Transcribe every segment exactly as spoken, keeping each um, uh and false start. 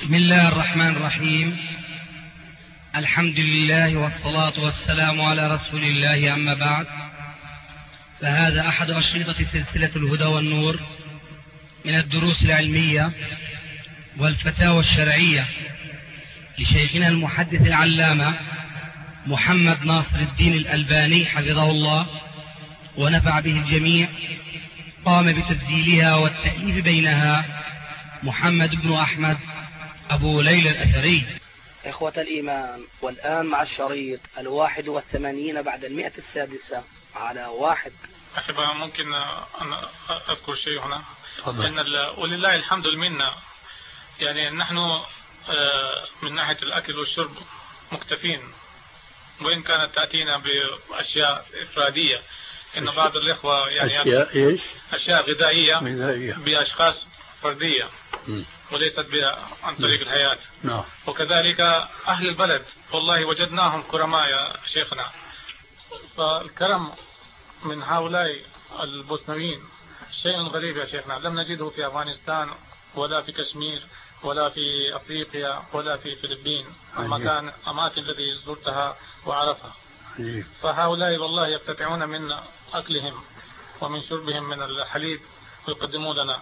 بسم الله الرحمن الرحيم. الحمد لله والصلاة والسلام على رسول الله، أما بعد، فهذا أحد أشرطة سلسلة الهدى والنور من الدروس العلمية والفتاوى الشرعية لشيخنا المحدث العلامة محمد ناصر الدين الألباني حفظه الله ونفع به الجميع. قام بتسجيلها والتأليف بينها محمد بن أحمد أبو ليلى الأثري. إخوة الإيمان، والآن مع الشريط الواحد والثمانين بعد المئة السادسة على واحد. أحبها، ممكن أن أذكر شيء هنا؟ إن ولله الحمد منا، يعني نحن من ناحية الأكل والشرب مكتفين، وإن كانت تأتينا بأشياء إفرادية. إن بعض الإخوة يعني أشياء إيش؟ أشياء غذائية غذائية بأشخاص فردية م. وليست عن طريق الحياة. نعم. وكذلك أهل البلد والله وجدناهم كرماء يا شيخنا. فالكرم من هؤلاء البوسنويين شيء غريب يا شيخنا، لم نجده في أفغانستان ولا في كشمير ولا في أفريقيا ولا في فلبين، المكان أماكن الذي زرتها وعرفها. فهؤلاء والله يقتطعون من أكلهم ومن شربهم من الحليب ويقدمون لنا.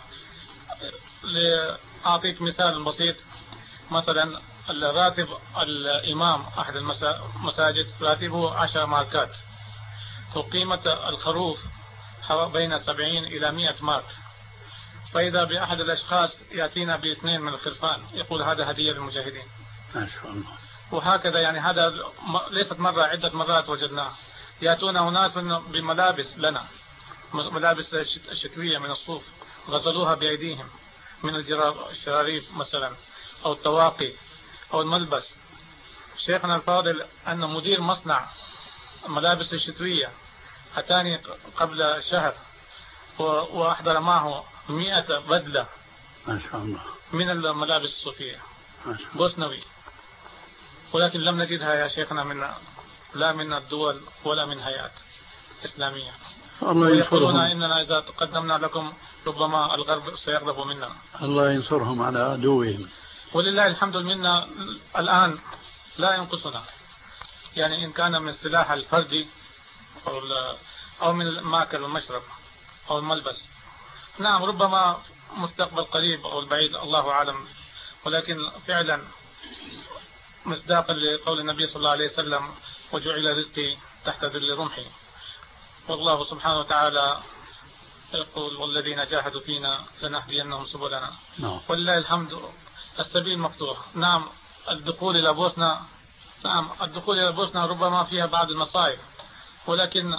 لأعطيك مثال بسيط، مثلا الراتب الإمام أحد المساجد راتبه عشر ماركات، وقيمة الخروف بين سبعين إلى مئة مارك. فإذا بأحد الأشخاص يأتينا باثنين من الخرفان يقول هذا هدية للمجاهدين. ما شاء الله. وهكذا يعني هذا ليست مرة، عدة مرات وجدناه. يأتون أناس بملابس لنا، ملابس الشتوية من الصوف غسلوها بأيديهم، من الشراريف مثلا أو الطواقي أو الملبس. شيخنا الفاضل أن مدير مصنع ملابس الشتوية أتاني قبل شهر وأحضر معه مئة بدلة ما شاء الله من الملابس الصوفية بوسنوي، ولكن لم نجدها يا شيخنا من لا من الدول ولا من هيئات إسلامية. ويقولون إننا إذا قدمنا لكم ربما الغرب سيغضب منا. الله ينصرهم على عدوهم. ولله الحمد منا الآن لا ينقصنا، يعني إن كان من السلاح الفردي أو, أو من الماكل والمشرب أو الملبس. نعم، ربما مستقبل قريب أو البعيد الله أعلم، ولكن فعلا مصداقا لقول النبي صلى الله عليه وسلم وجعل رزقي تحت ذل رمحي. والله سبحانه وتعالى يقول والذين جاهدوا فينا لنهدينهم سبلنا. no. ولله الحمد السبيل مفتوح. نعم، الدخول إلى بوسنا نعم الدخول إلى بوسنا ربما فيها بعض المصائب، ولكن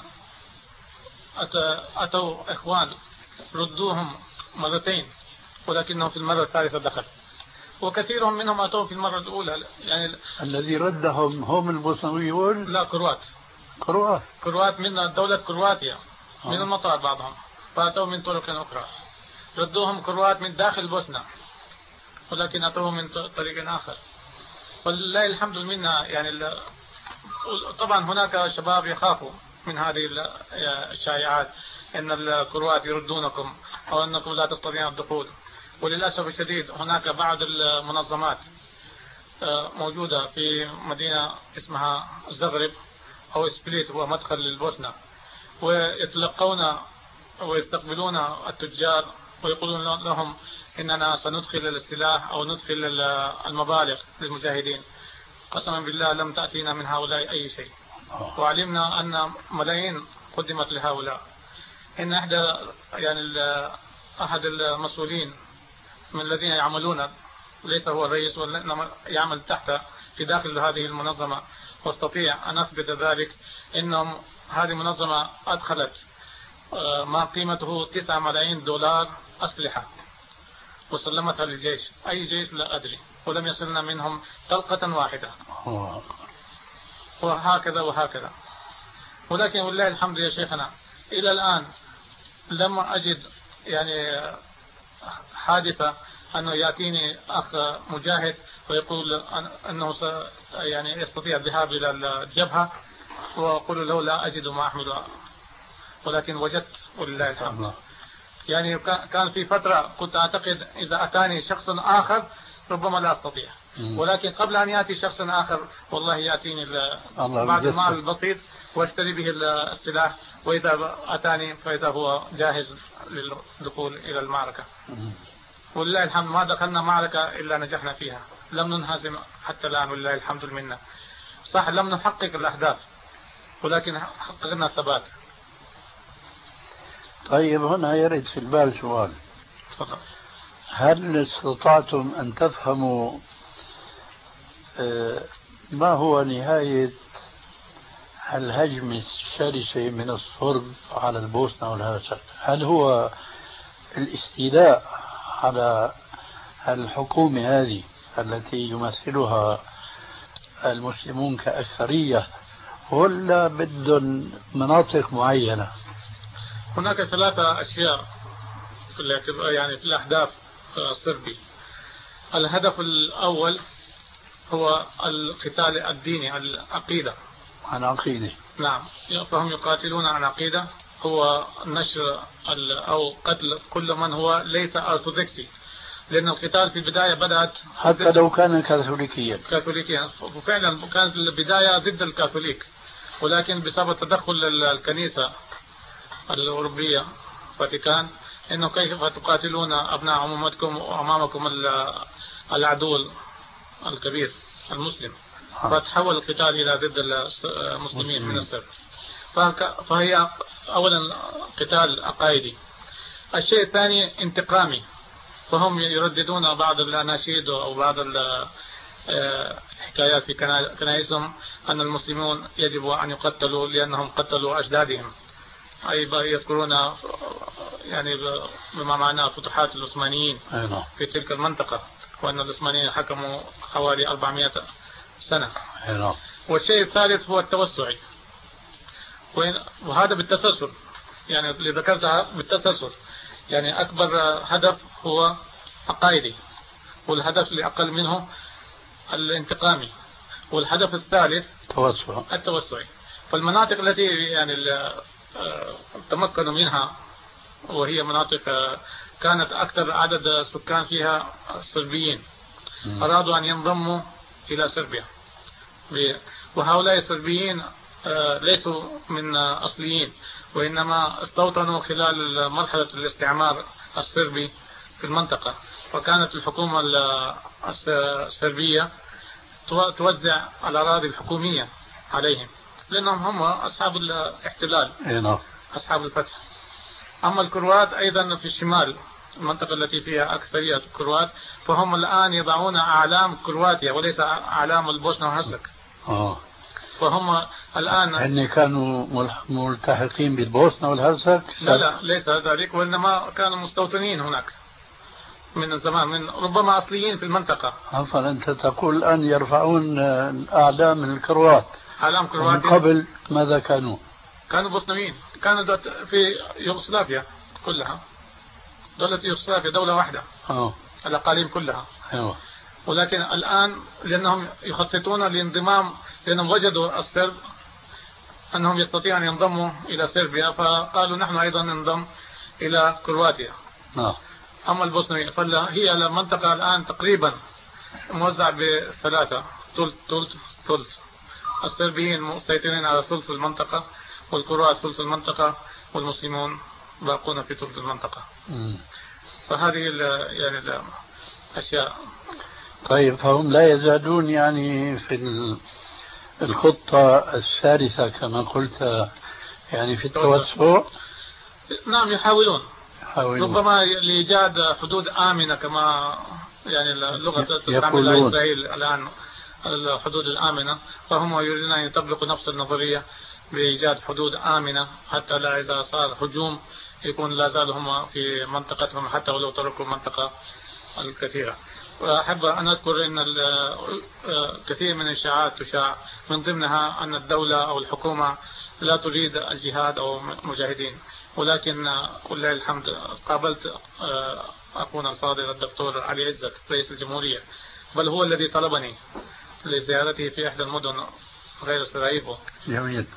أتوا إخوان ردوهم مرتين، ولكنهم في المرة الثالثة دخل، وكثيرهم منهم أتوا في المرة الأولى. يعني الذي ردهم هم البوسنويون؟ لا، كروات كروات كروات من دولة كرواتيا من المطار، بعضهم فأتوا من طرق أخرى. ردوهم كروات من داخل بوسنا، ولكن أتوا من طريق آخر. ولله الحمد منا. يعني طبعا هناك شباب يخافوا من هذه الشائعات إن الكروات يردونكم أو أنكم لا تستطيعون الدخول. وللأسف الشديد هناك بعض المنظمات موجودة في مدينة اسمها زغرب أو سبليت، هو مدخل للبوسنة، ويتلقون ويستقبلون التجار ويقولون لهم إننا سندخل السلاح أو ندخل المبالغ للمجاهدين. قسما بالله لم تأتينا من هؤلاء أي شيء، وعلمنا أن ملايين قدمت لهؤلاء. إن أحد يعني أحد المسؤولين من الذين يعملون، ليس هو الرئيس وإنما يعمل تحت في داخل هذه المنظمة، واستطيع أن أثبت ذلك، إنهم هذه المنظمة أدخلت ما قيمته تسعة ملايين دولار أسلحة وسلمتها للجيش، أي جيش لا أدري، ولم يصلنا منهم طلقة واحدة. وهكذا وهكذا. ولكن والله الحمد يا شيخنا إلى الآن لم أجد يعني حادثة أنه يأتيني أخ مجاهد ويقول أنه يعني يستطيع الذهاب إلى الجبهة، وأقول له لا أجد ما أحمل، ولكن وجدت ولله الحمد. يعني كان في فترة كنت أعتقد إذا أتاني شخص آخر ربما لا أستطيع. مم. ولكن قبل أن يأتي شخص آخر والله يأتيني بعض المال البسيط واشتري به السلاح، وإذا أتاني فإذا هو جاهز للدخول إلى المعركة. مم. ولله الحمد ما دخلنا معركة إلا نجحنا فيها، لم ننهزم حتى الآن ولله الحمد المنة. صح لم نحقق الأهداف ولكن حققنا الثبات. طيب هنا يرد في البال سؤال. تفضل. هل استطعتم أن تفهموا ما هو نهاية الهجمة الشرسة من الصرب على البوسنة والهرسك؟ هل هو الاستيلاء على الحكومة هذه التي يمثلها المسلمون كأكثرية، ولا بدهم مناطق معينة؟ هناك ثلاثة أشياء في يعني في الأهداف الصربي. الهدف الأول هو القتال الديني، العقيدة. عن عقيدة. نعم، فهم يقاتلون عن عقيدة، هو نشر أو قتل كل من هو ليس أرثوذكسي، لأن القتال في البداية بدأت حتى لو كان كاثوليكيا. كاثوليكيا وفعلا كانت البداية ضد الكاثوليك، ولكن بسبب تدخل الكنيسة الأوروبية فاتيكان إنه كيف تقاتلون أبناء عمومتكم وأمامكم العدو الكبير المسلم، فتحول القتال إلى ضد المسلمين من السر. فهي أولا قتال عقائدي. الشيء الثاني انتقامي، فهم يرددون بعض الأناشيد أو بعض الحكايات في كنائسهم أن المسلمون يجب أن يقتلوا لأنهم قتلوا أجدادهم، أي يذكرون يعني بما معناه فتوحات العثمانيين في تلك المنطقة، وأن العثمانيين حكموا حوالي أربعمائة سنة. والشيء الثالث هو التوسعي، وهذا بالتسلسل، يعني اللي ذكرتها بالتسلسل، يعني أكبر هدف هو عقائدي، والهدف اللي أقل منه الانتقامي، والهدف الثالث توسع. التوسعي. فالمناطق التي يعني تمكنوا منها وهي مناطق كانت أكثر عدد سكان فيها صربيين، أرادوا أن ينضموا إلى صربيا، وهؤلاء الصربيين ليسوا من أصليين، وإنما استوطنوا خلال مرحلة الاستعمار الصربي في المنطقة، فكانت الحكومة الصربية توزع الأراضي الحكومية عليهم، لأنهم هم أصحاب الاحتلال، أصحاب الفتح. أما الكروات أيضا في الشمال، المنطقة التي فيها أكثرية الكروات، فهم الآن يضعون أعلام كرواتيا وليس أعلام البوسنة والهرسك. آه. فهم الآن هن كانوا ملتحقين بالبوسنة والهرسك؟ لا لا ليس ذلك، وإنما كانوا مستوطنين هناك من زمان، من ربما أصليين في المنطقة. عفوا، أنت تقول الآن يرفعون أعلام الكروات. أعلام كرواتيا. من قبل ماذا كانوا؟ كانوا بوسنويين، كانوا في يوغوسلافيا كلها، دولة يوغوسلافيا دولة واحدة. أوه. الأقاليم كلها. أيوه. ولكن الآن لأنهم يخططون لانضمام، لأنهم وجدوا السرب أنهم يستطيعون أن ينضموا إلى صربيا، فقالوا نحن أيضا ننضم إلى كرواتيا. أوه. أما البوسنوية فهي المنطقة الآن تقريبا موزعة بثلاثة، ثلث ثلث ثلث. الصربيين مسيطرين على ثلث المنطقة، والكروات ثلث المنطقة، والمسلمون باقون في ثلث المنطقة. م. فهذه يعني الأشياء. طيب، فهم لا يزالون يعني في الخطة الثالثة كما قلت، يعني في التوسع؟ نعم يحاولون. يحاولون ربما لإيجاد حدود آمنة، كما يعني اللغة تستعملها إسرائيل الآن، الحدود الآمنة، فهم يريدون أن يطبقوا نفس النظرية بإيجاد حدود آمنة، حتى لا إذا صار هجوم يكون لا زال هم في منطقتهم حتى ولو تركوا المنطقة الكثيرة. وأحب أن أذكر أن كثير من الإشاعات تشاع، من ضمنها أن الدولة أو الحكومة لا تريد الجهاد أو مجاهدين، ولكن ولله الحمد قابلت أخونا الفاضل الدكتور علي عزت رئيس الجمهورية، بل هو الذي طلبني لزيارته في إحدى المدن غير سراييفو. جميل.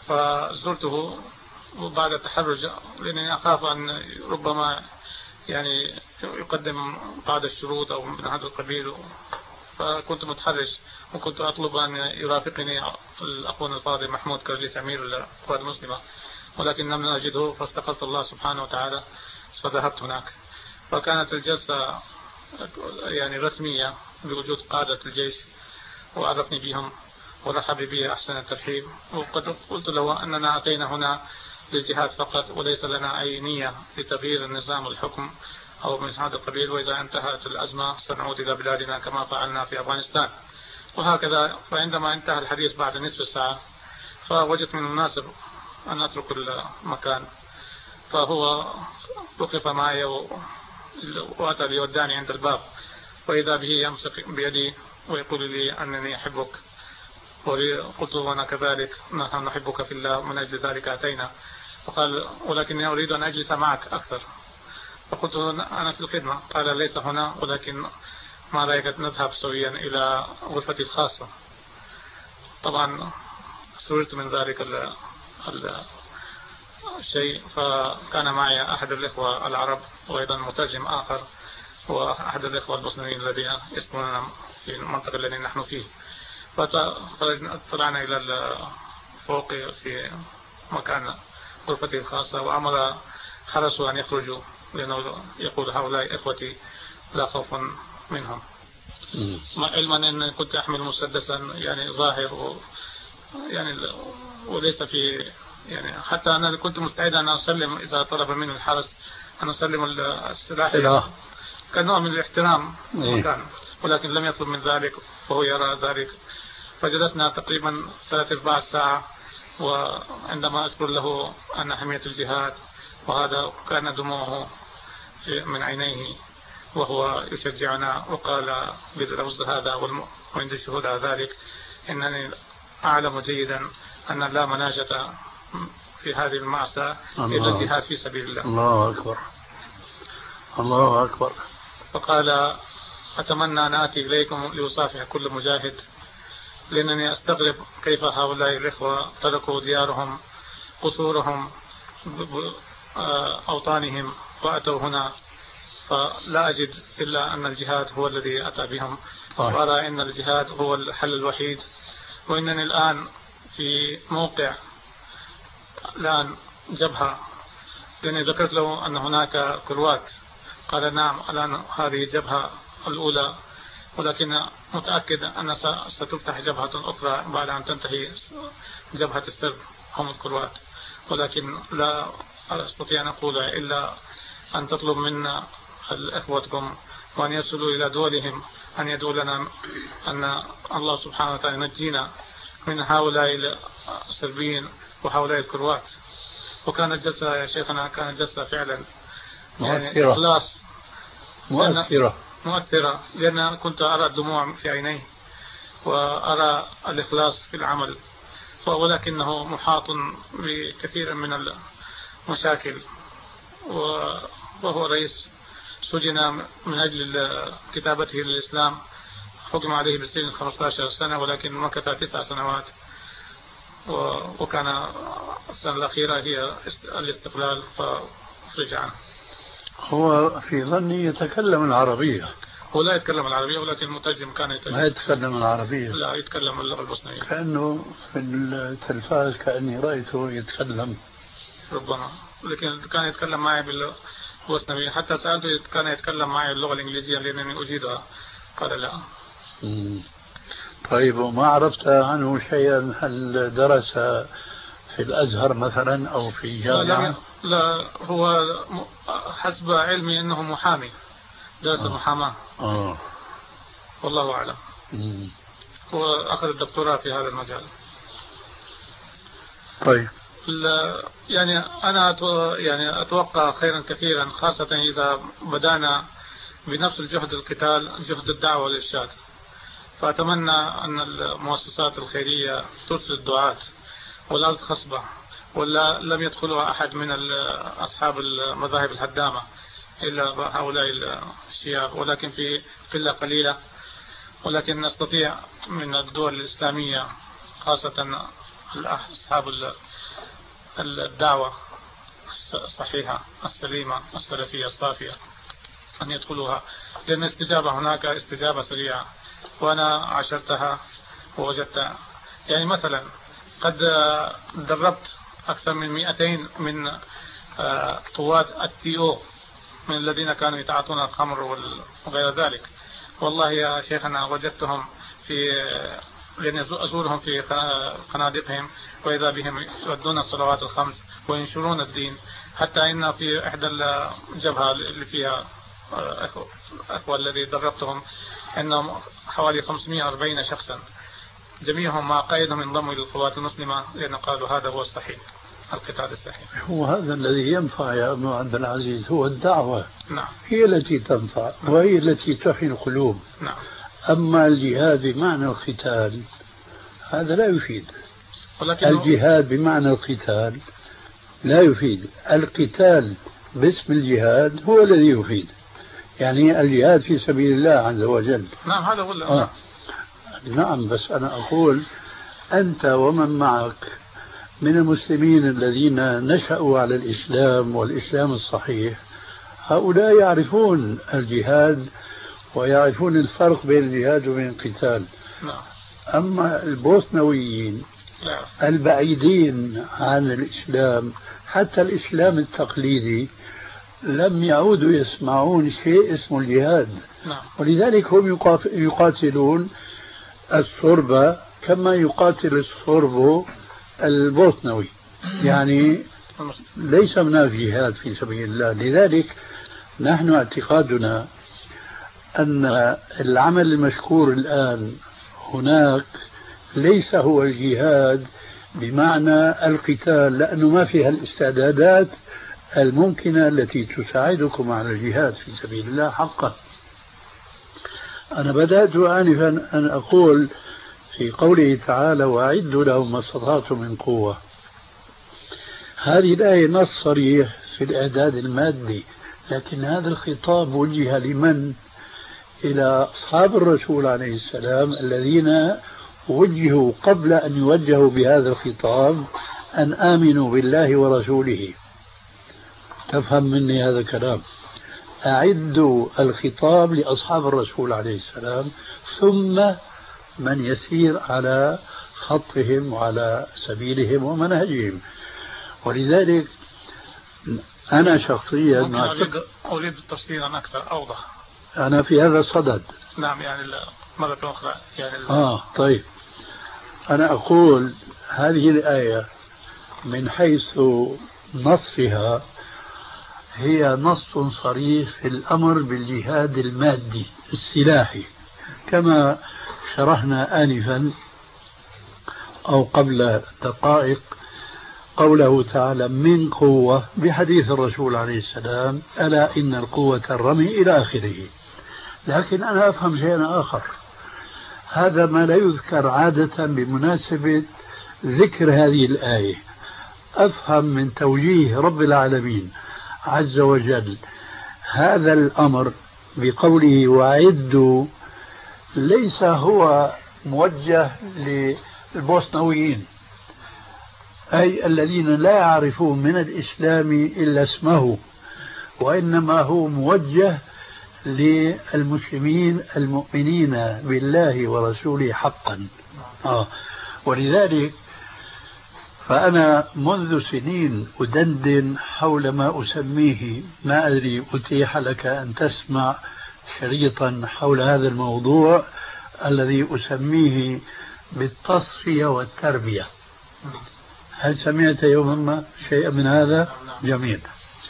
فزرته بعد التحرج، لأنني أخاف أن ربما يعني يقدم بعض الشروط أو من هذا القبيل، فكنت متحرج وكنت أطلب أن يرافقني الأخوان الفاضل محمود كرجيس أمير القوات المسلمة، ولكن لم أجده فاستقلت الله سبحانه وتعالى فذهبت هناك. فكانت الجلسة يعني رسمية بوجود قادة الجيش وعرفني بهم ورحب بي أحسن الترحيب، وقد قلت له أننا أتينا هنا للجهاد فقط وليس لنا أي نية لتغيير النظام والحكم أو من هذا القبيل، وإذا انتهت الأزمة سنعود إلى بلادنا كما فعلنا في أفغانستان وهكذا. فعندما انتهى الحديث بعد نصف الساعة فوجدت من المناسب أن أترك المكان، فهو وقف معي وأتى ليودعني عند الباب، وإذا به يمسك بيدي ويقول لي أنني أحبك، وقلت وأنا كذلك نحن نحبك في الله من أجل ذلك أتينا. فقال ولكني أريد أن أجلس معك أكثر، فقلت أنا في الخدمة. قال ليس هنا، ولكن ما رأيك نذهب سويا إلى غرفتي الخاصة. طبعا سررت من ذلك الشيء، فكان معي أحد الإخوة العرب وأيضا مترجم آخر وأحد الإخوة المسلمين الذين يسكنون في المنطقة التي نحن فيه. فطلعنا إلى فوق في مكان غرفتي الخاصة، وأمر حرسوا أن يخرجوا لأنه يقول هؤلاء إخوتي لا خوف منهم، علما أن كنت أحمل مسدسا يعني ظاهر و يعني وليس في يعني حتى أنا كنت مستعد أن أسلم إذا طلب مني الحرس أن أسلم السلاح كنوع من الاحترام المكان، ولكن لم يطلب من ذلك وهو يرى ذلك. فجلسنا تقريبا ثلاث أرباع الساعة، وعندما أذكر له أن حمية الجهاد وهذا كان دموعه من عينيه وهو يشجعنا، وقال باللفظ هذا وعند الشهود على ذلك إنني أعلم جيدا أن لا مناجة في هذه المعصية إلا الجهاد في سبيل الله. الله أكبر الله أكبر. فقال أتمنى أن آتي إليكم لأصافح كل مجاهد، لأنني أستغرب كيف هؤلاء الإخوة تركوا ديارهم قصورهم أوطانهم وأتوا هنا، فلا أجد إلا أن الجهاد هو الذي أتى بهم، وأرى أن الجهاد هو الحل الوحيد. وإنني الآن في موقع الآن جبهة، لأني ذكرت له أن هناك كروات، قال نعم الآن هذه الجبهة الأولى، ولكن متأكد أن ستفتح جبهة أخرى بعد أن تنتهي جبهة السرب هم الكروات، ولكن لا أستطيع أن أقول إلا أن تطلب منا إخوتكم وأن يصلوا إلى دولهم أن يدعو لنا أن الله سبحانه وتعالى ينجينا من هؤلاء السربيين وهؤلاء الكروات. وكانت جلسة يا شيخنا كانت جلسة فعلا مؤثرة إخلاص مؤثرة مؤثرة، لأن كنت أرى الدموع في عينيه وأرى الإخلاص في العمل، ولكنه محاط بكثير من المشاكل، وهو رئيس سجن من أجل كتابته للإسلام، حكم عليه بالسجن خمسة عشر سنة ولكن مكث تسع سنوات، وكان السنة الأخيرة هي الاستقلال فخرج عنه. هو في ظني يتكلم العربية. هو لا يتكلم العربية، ولكن المترجم كان يتكلم. ما يتكلم العربية؟ لا يتكلم اللغة البوسنية. كأنه في التلفاز كأني رأيته يتكلم. ربما، لكن كان يتكلم معي بالبوسنية، حتى سألته كان يتكلم معي اللغة الإنجليزية لأنني أجيدها، قال لا. مم. طيب، وما عرفت عنه شيئا؟ هل درس في الأزهر مثلا أو في جامعة؟ لا, لا هو حسب علمي أنه محامي، درس آه. محاماة. آه. والله أعلم. مم. هو أخذ الدكتوراه في هذا المجال. طيب، يعني أنا يعني أتوقع خيرا كثيرا، خاصة إذا بدأنا بنفس الجهد القتال، جهد الدعوة والإرشاد. فأتمنى أن المؤسسات الخيرية ترسل الدعاة، والأرض خصبة ولا لم يدخلها أحد من أصحاب المذاهب الهدامة إلا هؤلاء الشياب، ولكن في قلة قليلة. ولكن نستطيع من الدول الإسلامية خاصة أصحاب الدعوة الصحيحة السليمة السلفية الصافية أن يدخلوها، لأن الاستجابة هناك استجابة سريعة، وأنا عاشرتها ووجدت يعني مثلا قد دربت أكثر من مئتين من قوات التي او من الذين كانوا يتعاطون الخمر وغير ذلك. والله يا شيخنا وجدتهم في لأن أزورهم في خنادقهم وإذا بهم يؤدون الصلوات الخمس وينشرون الدين، حتى إن في إحدى الجبهة اللي فيها أخوة الذي دربتهم أنهم حوالي خمسمائة وأربعين شخصا جميعهم مع قائدهم انضموا إلى القوات المسلمة، لأن قالوا هذا هو الصحيح، القتال الصحيح. هو هذا الذي ينفع يا أبو عبد العزيز، هو الدعوة. نعم. هي التي تنفع. نعم. وهي التي تحيي القلوب. نعم. أما الجهاد بمعنى القتال هذا لا يفيد. ولكن الجهاد بمعنى القتال لا يفيد. القتال باسم الجهاد هو الذي يفيد، يعني الجهاد في سبيل الله عز وجل. نعم هذا هو. آه. نعم، بس أنا أقول أنت ومن معك من المسلمين الذين نشأوا على الإسلام والإسلام الصحيح، هؤلاء يعرفون الجهاد ويعرفون الفرق بين الجهاد وبين القتال. نعم. أما البوسنويين البعيدين عن الإسلام، حتى الإسلام التقليدي، لم يعودوا يسمعون شيء اسمه الجهاد. نعم. ولذلك هم يقاتلون الصربة كما يقاتل الصرب البوسنوي، يعني ليس هناك جهاد في سبيل الله. لذلك نحن اعتقادنا أن العمل المشكور الآن هناك ليس هو الجهاد بمعنى القتال، لأنه ما فيها الاستعدادات الممكنة التي تساعدكم على الجهاد في سبيل الله حقا. أنا بدأت آنفا أن أقول في قوله تعالى وأعدوا لهم ما استطعتم من قوة، هذه الآية نص صريح في الإعداد المادي، لكن هذا الخطاب وجه لمن؟ إلى أصحاب الرسول عليه السلام الذين وجهوا قبل أن يوجهوا بهذا الخطاب أن آمنوا بالله ورسوله. تفهم مني هذا الكلام؟ أعدوا الخطاب لأصحاب الرسول عليه السلام ثم من يسير على خطهم وعلى سبيلهم ومنهجهم. ولذلك أنا شخصيا أريد, أريد تفسيرا أكثر أوضح. أنا في هذا الصدد. نعم، يعني مرة أخرى يعني آه طيب، أنا أقول هذه الآية من حيث نصها هي نص صريح في الأمر بالجهاد المادي السلاحي، كما شرحنا آنفا أو قبل دقائق قوله تعالى من قوة بحديث الرسول عليه السلام ألا إن القوة الرمي إلى آخره. لكن أنا أفهم شيئا آخر، هذا ما لا يذكر عادة بمناسبة ذكر هذه الآية. أفهم من توجيه رب العالمين عز وجل هذا الأمر بقوله وأعدوا ليس هو موجه للبوسنويين، أي الذين لا يعرفون من الإسلام إلا اسمه، وإنما هو موجه للمسلمين المؤمنين بالله ورسوله حقا. آه. ولذلك فأنا منذ سنين أدندن حول ما أسميه، ما أدري أتيح لك أن تسمع شريطا حول هذا الموضوع الذي أسميه بالتصفية والتربية. هل سمعت يوما ما شيئا من هذا؟ جميل.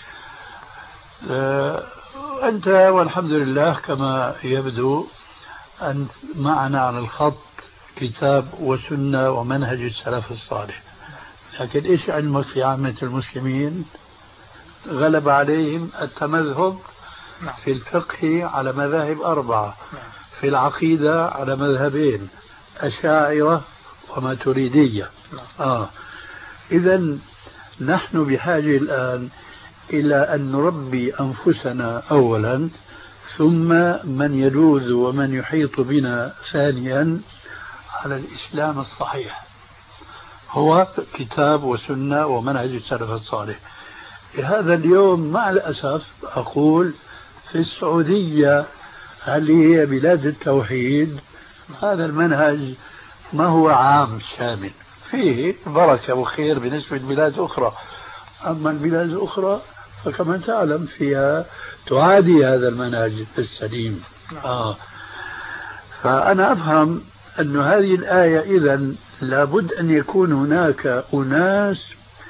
أه أنت والحمد لله كما يبدو أن معنا على الخط كتاب وسنة ومنهج السلف الصالح، لكن إيش علمك في عامة المسلمين؟ غلب عليهم التمذهب في الفقه على مذاهب أربعة، في العقيدة على مذهبين، أشاعرة وماتريدية. آه. إذن نحن بحاجة الآن إلى أن نربي أنفسنا أولا، ثم من يلوذ ومن يحيط بنا ثانيا على الإسلام الصحيح، هو كتاب وسنة ومنهج السلف الصالح. هذا اليوم مع الأسف أقول في السعودية اللي هي بلاد التوحيد هذا المنهج ما هو عام شامل، فيه بركة وخير بالنسبة لبلاد أخرى، أما البلاد الأخرى فكما تعلم فيها تعادي هذا المنهج السليم. آه. فأنا أفهم أن هذه الآية إذن لابد أن يكون هناك أناس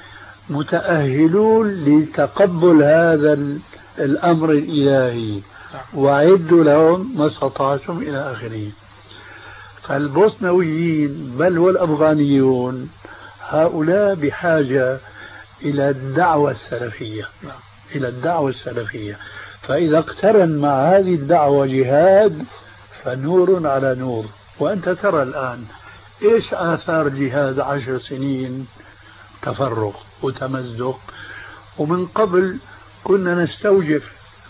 متأهلون لتقبل هذا الأمر الإلهي وأعدوا لهم ما استطعتم إلى آخره. فالبوسنويين بل والأفغانيون هؤلاء بحاجة إلى الدعوة السلفية، إلى الدعوة السلفية. فإذا اقترن مع هذه الدعوة جهاد فنور على نور. وأنت ترى الآن إيش آثار جهاد عشر سنين تفرق وتمزق، ومن قبل كنا نستوجف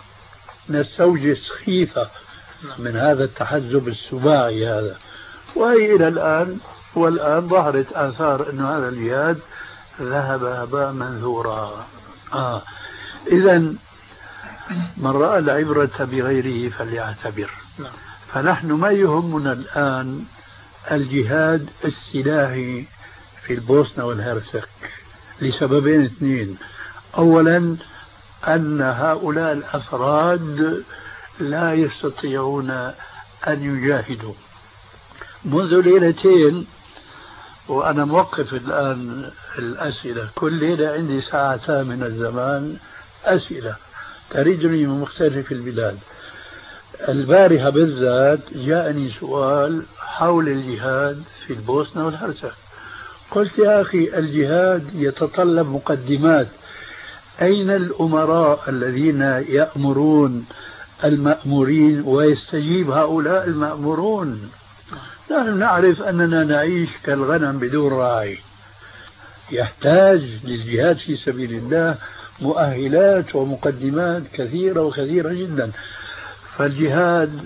نستوجس خيفة من هذا التحزب السباعي هذا، وهي إلى الآن والآن ظهرت آثار أن هذا الجهاد ذهب هباء منثورا. آه. إذن من رأى العبرة بغيره فليعتبر. فنحن ما يهمنا الآن الجهاد السلاحي في البوسنة والهرسك لسببين اثنين. أولا أن هؤلاء الأفراد لا يستطيعون أن يجاهدوا. منذ ليلتين وأنا موقف الآن الأسئلة، كل ليلة عندي ساعتان من الزمان أسئلة تريدني من مختلف البلاد. البارحة بالذات جاءني سؤال حول الجهاد في البوسنة والهرسك. قلت يا أخي الجهاد يتطلب مقدمات. أين الأمراء الذين يأمرون المأمورين ويستجيب هؤلاء المأمورون؟ نحن نعرف أننا نعيش كالغنم بدون راعي. يحتاج للجهاد في سبيل الله مؤهلات ومقدمات كثيرة وكثيرة جدا. فالجهاد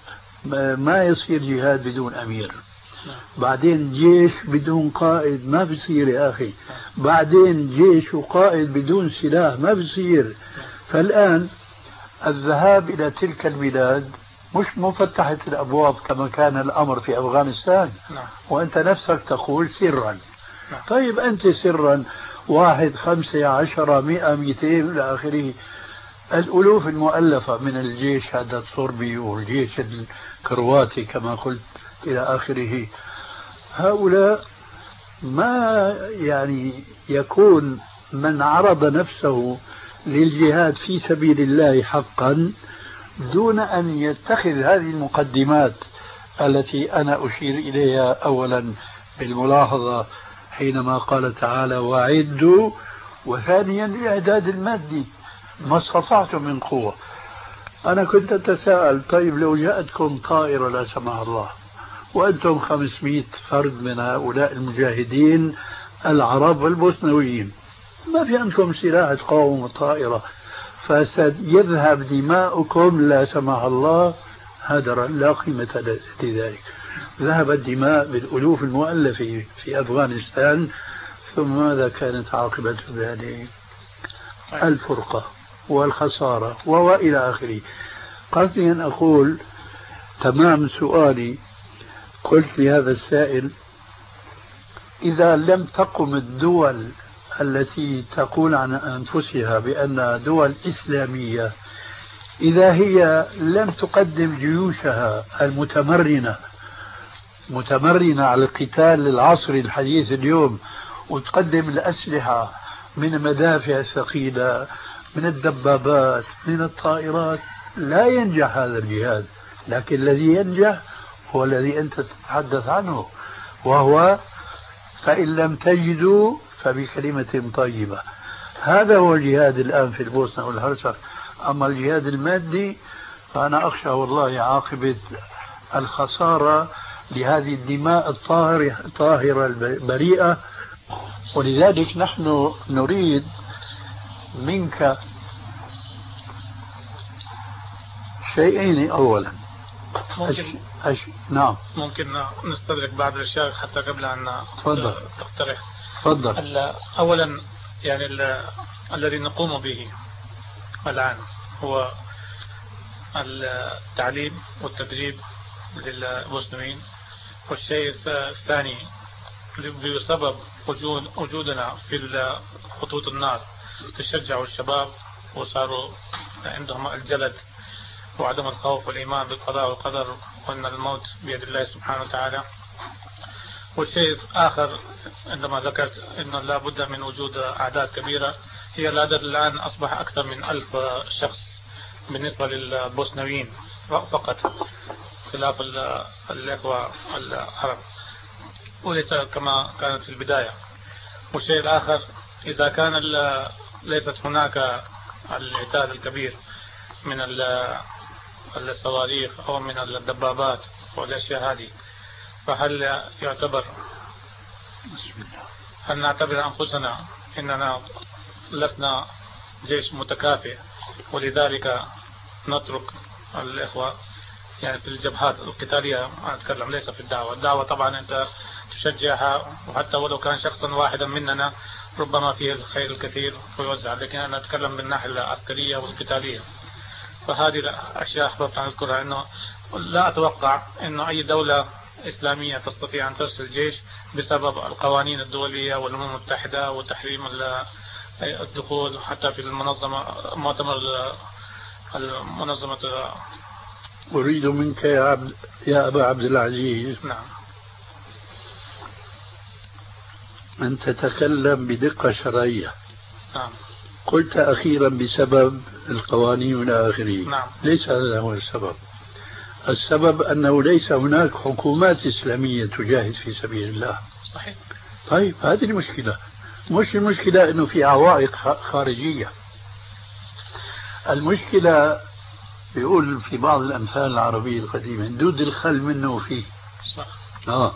ما يصير جهاد بدون أمير، بعدين جيش بدون قائد ما بصير يا أخي، بعدين جيش وقائد بدون سلاح ما بصير. فالآن الذهاب إلى تلك البلاد مش مفتحة الأبواب كما كان الأمر في أفغانستان، وأنت نفسك تقول سرا. طيب أنت سرا واحد خمسة عشرة مئة مئتين إلى آخره، الألوف المؤلفة من الجيش هذا الصربي والجيش الكرواتي كما قلت إلى آخره، هؤلاء ما يعني يكون من عرض نفسه للجهاد في سبيل الله حقا دون أن يتخذ هذه المقدمات التي أنا أشير إليها أولا بالملاحظة حينما قال تعالى وأعدوا، وثانيا الإعداد المادي ما استطعتم من قوة. أنا كنت أتساءل طيب لو جاءتكم طائرة لا سمح الله وأنتم خمسمائة فرد من هؤلاء المجاهدين العرب والبوسنويين، ما في عندكم سلاح تقاوموا الطائرة، فسيذهب دماؤكم لا سمح الله، هذا لا قيمة لذلك. ذهبت الدماء بالألوف المؤلفة في أفغانستان، ثم ماذا كانت عاقبة ذلك؟ الفرقة والخسارة وإلى آخره. قصدي أن أقول تمام سؤالي، قلت لهذا السائل إذا لم تقم الدول التي تقول عن أنفسها بأنها دول إسلامية، إذا هي لم تقدم جيوشها المتمرنة متمرنة على القتال العصري الحديث اليوم، وتقدم الأسلحة من المدافع الثقيلة من الدبابات من الطائرات، لا ينجح هذا الجهاد. لكن الذي ينجح هو الذي أنت تتحدث عنه، وهو فإن لم تجدوا فبكلمة طيبة. هذا هو الجهاد الآن في البوسنة والهرسك. أما الجهاد المادي فأنا أخشى والله عاقبة الخسارة لهذه الدماء الطاهرة البريئة. ولذلك نحن نريد منك شيئين. أولا ممكن أش... أش... نعم ممكن نستدرك بعض الأشياء حتى قبل أن تفضل. تقترح. تفضل. أولا يعني الذي نقوم به الآن هو التعليم والتدريب للمسلمين. والشيء الثاني بسبب وجود وجودنا في خطوط النار تشجعوا الشباب وصاروا عندهم الجلد وعدم الخوف والإيمان بالقضاء والقدر وأن الموت بيد الله سبحانه وتعالى. والشيء الآخر عندما ذكرت أن لا بد من وجود أعداد كبيرة، هي العدد الآن أصبح أكثر من ألف شخص بالنسبة للبوسنويين فقط، خلاف الإخوة العرب، وليس كما كانت في البداية. والشيء الآخر إذا كان ليست هناك العتاد الكبير من الصواريخ أو من الدبابات والأشياء هذه، فهل يعتبر هل نعتبر أنفسنا إننا لسنا جيش متكافئ ولذلك نترك الإخوة يعني في الجبهات القتالية؟ أنا أتكلم ليس في الدعوة. الدعوة طبعا أنت تشجعها، وحتى ولو كان شخصا واحدا مننا ربما فيه الخير الكثير ويوزع، لكن أنا أتكلم من الناحية العسكرية والقتالية. فهذه الأشياء أحببت أن أذكرها، أنه لا أتوقع أنه أي دولة إسلامية تستطيع أن ترسل جيش بسبب القوانين الدولية والأمم المتحدة وتحريم الدخول حتى في المنظمة مؤتمر المنظمة. أريد منك يا عبد يا أبا عبد العزيز نعم أن تتكلم بدقة شرعية. نعم. قلت أخيرا بسبب القوانين والى آخره. نعم. ليس هذا هو السبب. السبب أنه ليس هناك حكومات إسلامية تجاهد في سبيل الله. صحيح. طيب هذه المشكلة، مش المشكلة أنه في عوائق خارجية. المشكلة يقول في بعض الأمثال العربية القديمة دود الخل منه فيه. صح. آه.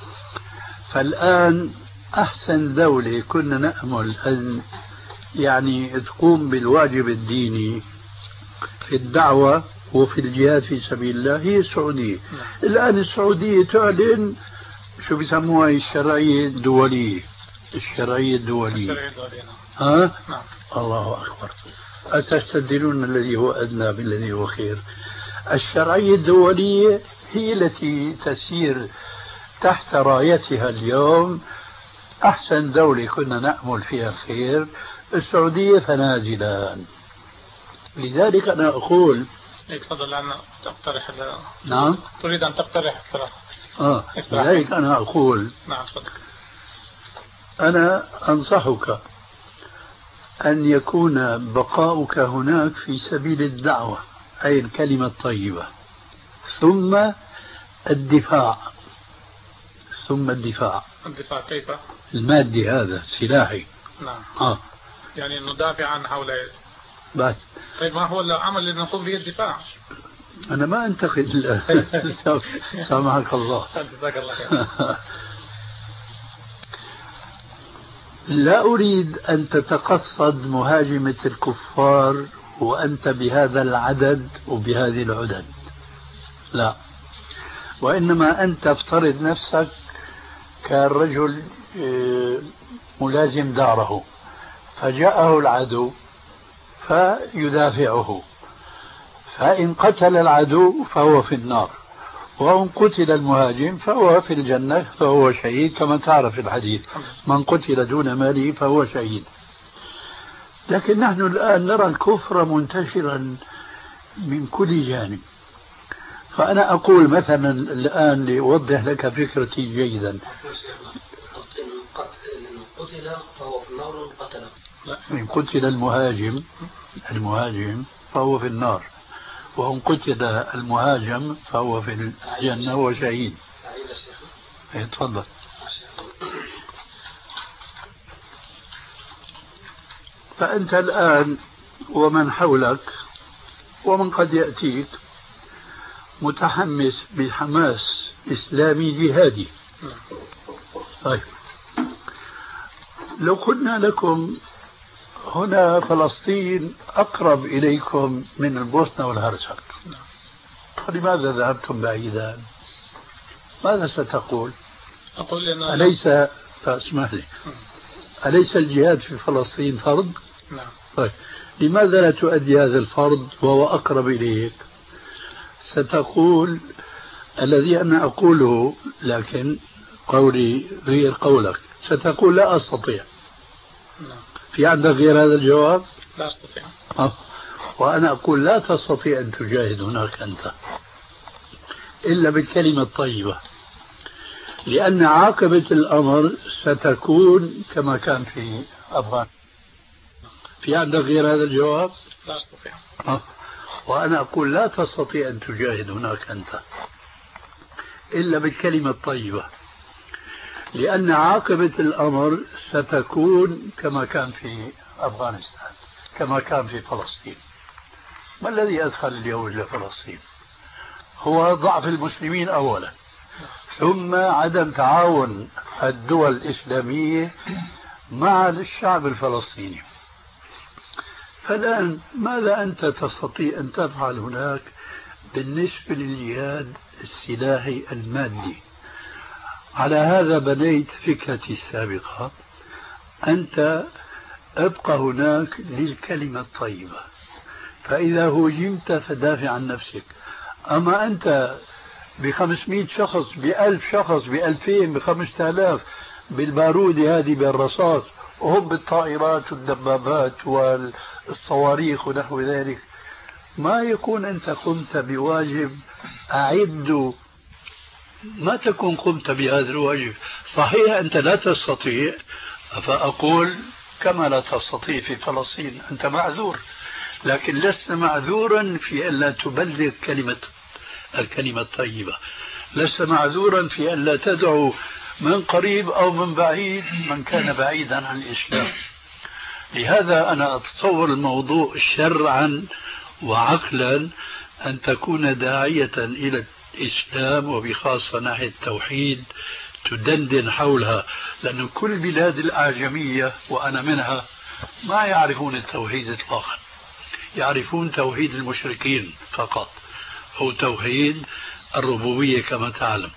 فالآن أحسن دولة كنا نأمل أن يعني تقوم بالواجب الديني في الدعوة وفي الجهاد في سبيل الله هي السعودية. نعم. الآن السعودية تعلن شو بيسموها الشرعية الدولية. الشرعية الدولية. الشرعية الدولية. ها؟ نعم. الله أكبر. أتستبدلون الذي هو أدنى بالذي هو خير. الشرعية الدولية هي التي تسير تحت رايتها اليوم أحسن دولة كنا نأمل فيها الخير السعودية فنازلا. لذلك أنا أقول تفضل أن تقترح. نعم. تريد أن تقترح اقتراح. آه. لذلك أنا أقول نعم تفضل. أنا أنصحك أن يكون بقاؤك هناك في سبيل الدعوة أي الكلمة الطيبة، ثم الدفاع ثم الدفاع. الدفاع كيف؟ المادي هذا سلاحي. نعم. آه. يعني ندافع عن هؤلاء. بس. طيب ما هو العمل اللي نقوم به الدفاع؟ أنا ما أنتقد. سامحك الله. جزاك الله خير. لا أريد أن تتقصد مهاجمة الكفار وأنت بهذا العدد وبهذه العدد، لا، وإنما أنت افترض نفسك كرجل ملازم داره فجاءه العدو فيدافعه، فإن قتل العدو فهو في النار، وإن قتل المهاجم فهو في الجنة فهو شهيد، كما تعرف الحديث من قتل دون ماله فهو شهيد. لكن نحن الآن نرى الكفر منتشرا من كل جانب. فأنا أقول مثلا الآن لأوضح لك فكرتي جيدا، قتل فهو في النار قتل. إن قتل المهاجم المهاجم فهو في النار، وإن قتل المهاجم فهو في الجنة وشهيد. تفضل. فأنت الآن ومن حولك ومن قد يأتيك متحمس بحماس إسلامي جهادي. طيب لو قلنا لكم هنا فلسطين أقرب إليكم من البوسنة والهرسك، فلماذا ذهبتم بعيدا؟ ماذا ستقول؟ أقول إن أليس اسمح لي أليس الجهاد في فلسطين فرض؟ نعم. طيب لماذا لا تؤدي هذا الفرض وهو أقرب إليك؟ ستقول الذي أنا أقوله، لكن قولي غير قولك. ستقول لا أستطيع. في عندك غير هذا الجواب؟ لا أستطيع. أه. وأنا أقول لا تستطيع أن تجاهد هناك أنت إلا بالكلمة الطيبة، لأن عاقبة الأمر ستكون كما كان في أفغانستان. في عندك غير هذا الجواب؟ لا أستطيع. أه. وأنا أقول لا تستطيع أن تجاهد هناك أنت إلا بالكلمة الطيبة، لأن عاقبة الأمر ستكون كما كان في أفغانستان، كما كان في فلسطين. ما الذي أدخل اليهود لفلسطين؟ هو ضعف المسلمين أولا، ثم عدم تعاون الدول الإسلامية مع الشعب الفلسطيني. فالآن ماذا أنت تستطيع أن تفعل هناك بالنسبة للجهاد السلاحي المادي؟ على هذا بنيت فكرتي السابقة. أنت ابقى هناك للكلمة الطيبة، فإذا هجمت فدافع عن نفسك. أما أنت بخمسمائة شخص، بألف شخص، بألفين، بخمسة آلاف، بالبارودة هذه، بالرصاص، وهم بالطائرات والدبابات والصواريخ ونحو ذلك، ما يكون أنت قمت بواجب أعد، ما تكون قمت بهذا الواجب. صحيح أنت لا تستطيع، فأقول كما لا تستطيع في فلسطين، أنت معذور، لكن لست معذورا في أن لا تبلغ كلمة الكلمة الطيبة، لست معذورا في أن لا تدعو من قريب أو من بعيد من كان بعيدا عن الإسلام. لهذا أنا أتصور الموضوع شرعا وعقلا أن تكون داعية إلى الإسلام، وبخاصة ناحية التوحيد تدندن حولها، لأن كل بلاد الأعجمية وأنا منها ما يعرفون التوحيد إطلاقا، يعرفون توحيد المشركين فقط، أو توحيد الربوبية كما تعلم.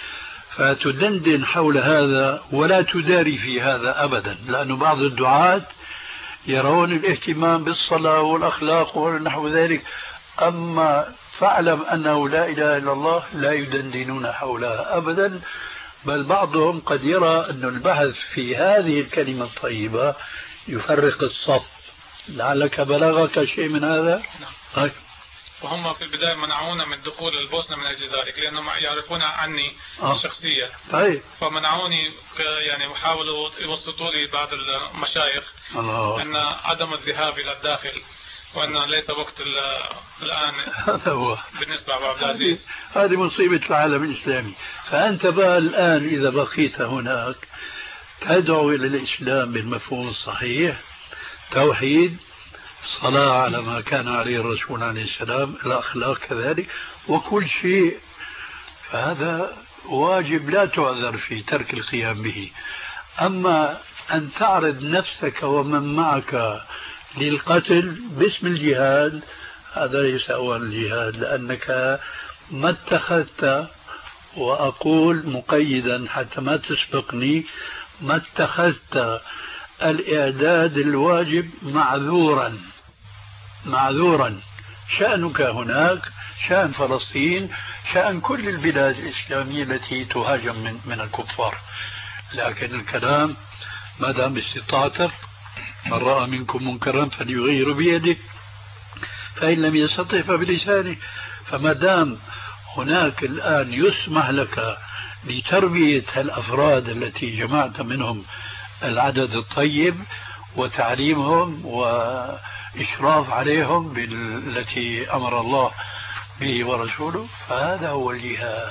فتدندن حول هذا ولا تداري في هذا أبدا، لأن بعض الدعاة يرون الاهتمام بالصلاة والأخلاق ونحو ذلك، أما فاعلم أنه لا إله إلا الله لا يدندنون حولها أبدا، بل بعضهم قد يرى أن البحث في هذه الكلمة الطيبة يفرق الصف. لعلك بلغك شيء من هذا؟ نعم. وهم في البداية منعونا من دخول البوسنة من أجل ذلك، لأنهم يعرفون عني آه. الشخصية. طيب. فمنعوني، يعني وحاولوا يوسطوا لي بعض المشايخ الله. أن عدم الذهاب إلى الداخل، وأن ليس وقت الآن. هذا هو بالنسبة لعبد العزيز. هذه مصيبة العالم الإسلامي. فأنت بقى الآن إذا بقيت هناك تدعو إلى الإسلام بالمفهوم الصحيح، توحيد، الصلاة على ما كان عليه الرسول عليه السلام، الأخلاق كذلك، وكل شيء. فهذا واجب لا تعذر في ترك القيام به. أما أن تعرض نفسك ومن معك للقتل باسم الجهاد، هذا ليس أول الجهاد، لأنك ما اتخذت، وأقول مقيدا حتى ما تسبقني، ما اتخذت الإعداد الواجب معذورا معذورا. شأنك هناك شأن فلسطين، شأن كل البلاد الإسلامية التي تهاجم من, من الكفار. لكن الكلام ما دام باستطاعتك، من رأى منكم منكرا فليغير بيده، فإن لم يستطع فبلسانه. فما دام هناك الآن يسمح لك لتربية الأفراد التي جمعت منهم العدد الطيب وتعليمهم وإشراف عليهم بالتي أمر الله به ورسوله، فهذا هو الجهاد.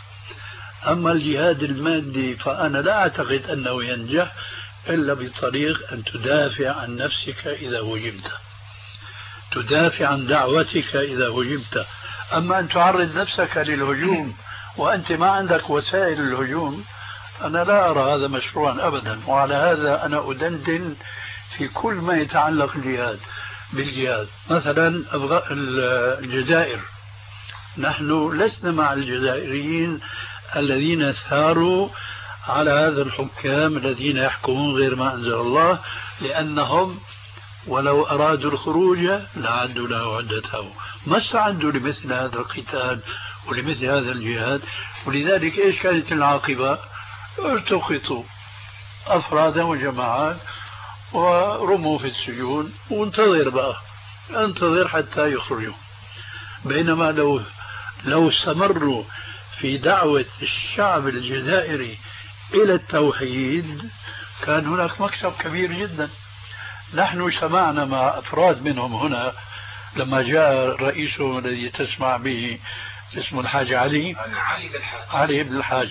أما الجهاد المادي فأنا لا أعتقد أنه ينجح إلا بطريق أن تدافع عن نفسك إذا هجمت، تدافع عن دعوتك إذا هجمت. أما أن تعرض نفسك للهجوم وأنت ما عندك وسائل الهجوم، أنا لا أرى هذا مشروعا أبدا. وعلى هذا أنا أدندن في كل ما يتعلق الجهاد بالجهاد. مثلا الجزائر، نحن لسنا مع الجزائريين الذين ثاروا على هذا الحكام الذين يحكمون غير ما أنزل الله، لأنهم ولو أرادوا الخروج لعدوا له عدته، ما استعدوا لمثل هذا القتال ولمثل هذا الجهاد. ولذلك إيش كانت العاقبة؟ التقطوا أفرادا وجماعات ورموا في السجون، وانتظر بقى، انتظر حتى يخرجوا. بينما لو لو استمروا في دعوة الشعب الجزائري إلى التوحيد كان هناك مكسب كبير جدا. نحن سمعنا مع أفراد منهم هنا لما جاء رئيسهم الذي تسمع به اسمه الحاج علي علي بن الحاج علي بن الحاج،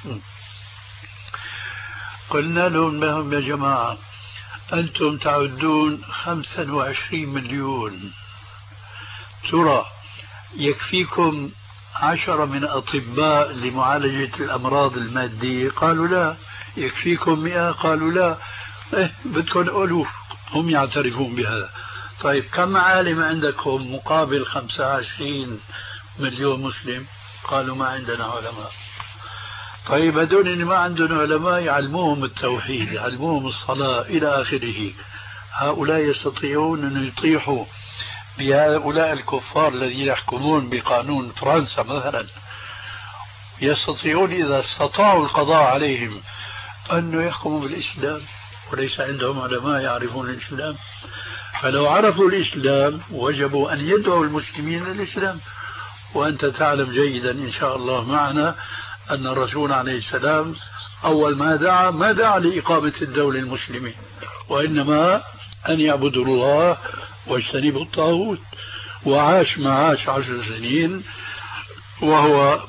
قلنا لهم يا جماعة أنتم تعدون خمسة وعشرين مليون، ترى يكفيكم عشرة من أطباء لمعالجة الأمراض المادية؟ قالوا لا. يكفيكم مئة؟ قالوا لا. إيه بدكم ألوف، هم يعترفون بهذا. طيب كم عالم عندكم مقابل خمسة وعشرين مليون مسلم؟ قالوا ما عندنا علماء. طيب هذول اللي ما عندهم علماء يعلموهم التوحيد، يعلموهم الصلاة إلى آخره، هؤلاء يستطيعون أن يطيحوا بهؤلاء الكفار الذين يحكمون بقانون فرنسا مثلا، يستطيعون إذا استطاعوا القضاء عليهم أن يحكموا بالإسلام، وليس عندهم علماء يعرفون الإسلام. فلو عرفوا الإسلام وجبوا أن يدعوا المسلمين للإسلام. وأنت تعلم جيدا إن شاء الله معنا أن الرسول عليه السلام أول ما دعا ما دعا لإقامة الدولة المسلمين، وإنما أن يعبدوا الله واجتنبوا الطاغوت. وعاش ما عاش عشر سنين وهو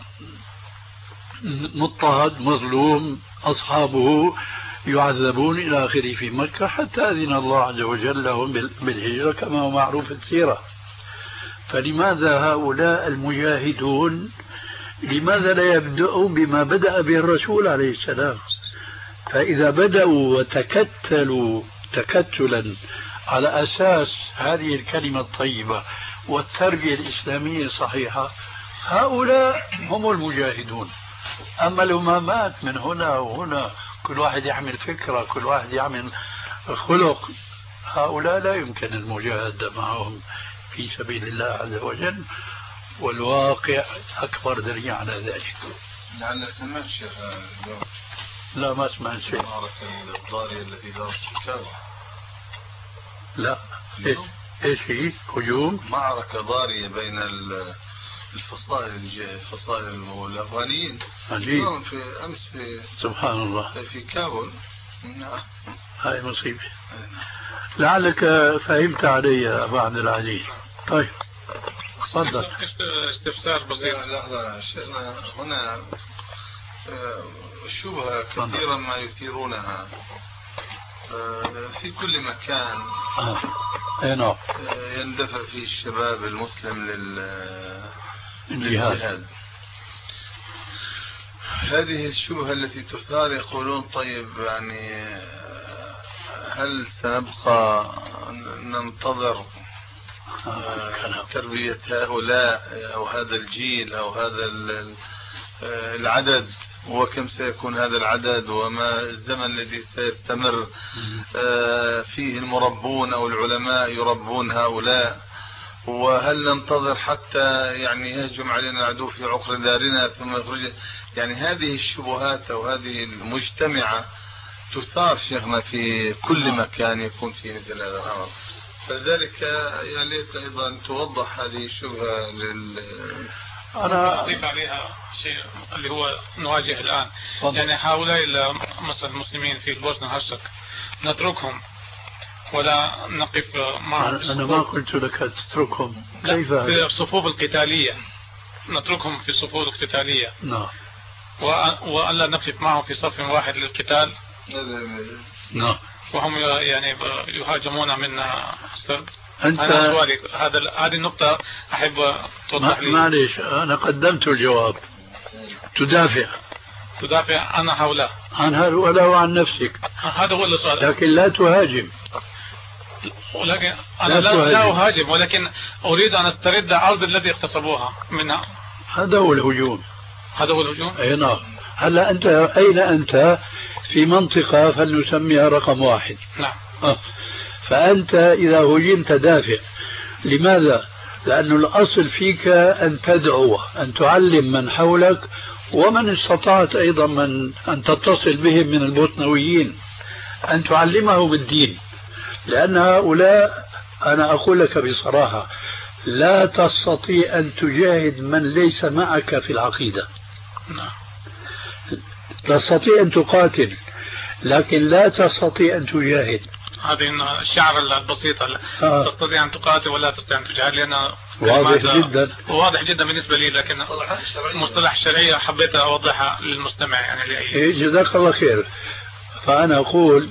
مضطهد مظلوم، أصحابه يعذبون إلى آخره في مكة، حتى أذن الله عز وجل لهم بالهجرة كما هو معروف في السيرة. فلماذا هؤلاء المجاهدون لماذا لا يبدأوا بما بدأ به الرسول عليه السلام؟ فإذا بدأوا وتكتلوا تكتلا على أساس هذه الكلمة الطيبة والتربية الإسلامية الصحيحة، هؤلاء هم المجاهدون. أما الأمامات من هنا وهنا، كل واحد يعمل فكرة، كل واحد يعمل خلق، هؤلاء لا يمكن المجاهدة معهم في سبيل الله عز وجل، والواقع أكبر دليل على ذلك. لعل سمعت شيخ اليوم؟ لا ما سمعت شيء. المعركة الضارية التي دارت في كابول؟ لا. إيش إيش هي؟ هجوم؟ معركة ضارية بين الفصائل الفصائل الأفغانيين اليوم في أمس في سبحان الله في كابول. هاي مصيبة. لعلك فهمت علي يا أبا عبد العزيز. طيب تفضل. استفسار بسيط. لحظة شيخنا، هنا شبهة كثيرا ما يثيرونها في كل مكان. آه. أي نعم. يندفع فيه الشباب المسلم للجهاد. هذه الشبهة التي تثار يقولون طيب يعني هل سنبقى ننتظر تربية هؤلاء أو هذا الجيل أو هذا العدد، وكم سيكون هذا العدد، وما الزمن الذي سيستمر فيه المربون أو العلماء يربون هؤلاء، وهل ننتظر حتى يعني يهجم علينا العدو في عقر دارنا ثم يخرج؟ يعني هذه الشبهات أو هذه المجتمعة تثار شيخنا في كل مكان يكون في مثل هذا الأمر. فلذلك يا ليت أيضا توضح هذه الشبهة لل أنا أضيف عليها شيء اللي هو نواجه الآن. صدق. يعني هؤلاء مثلا المسلمين في البوسنة والهرسك نتركهم ولا نقف معهم؟ أنا ما قلت لك تتركهم، كيف؟ في الصفوف القتالية نتركهم في الصفوف القتالية. نعم. وألا نقف معهم في صف واحد للقتال. نعم. وهم يعني يهاجمون من السرب. أنت أنا سؤالي هذا هذه النقطة أحب توضح لي. معليش أنا قدمت الجواب. تدافع تدافع عن هؤلاء، عن هؤلاء وعن نفسك. هذا هو السؤال. لكن لا تهاجم. ولكن أنا لا, لا, لا أهاجم، ولكن أريد أن أسترد الأرض التي اغتصبوها منها. هذا هو الهجوم. هذا هو الهجوم. أي نعم. هلا أنت أين أنت؟ في منطقة فلنسميها رقم واحد. نعم. آه. فأنت إذا هجمت دافع. لماذا؟ لأن الأصل فيك أن تدعو، أن تعلم من حولك، ومن استطعت أيضا من أن تتصل بهم من البوطنويين أن تعلمه بالدين. لأن هؤلاء أنا أقول لك بصراحة لا تستطيع أن تجاهد من ليس معك في العقيدة. تستطيع أن تقاتل لكن لا تستطيع أن تجاهد. هذه الشعر البسيطة آه. تستطيع أن تقاتل ولا تستطيع أن تجاهد، لأن واضح جدا واضح جدا بالنسبة لي، لكن المصطلح الشرعي حبيت أوضحها للمستمع يعني لأي. جزاك الله خير. فأنا أقول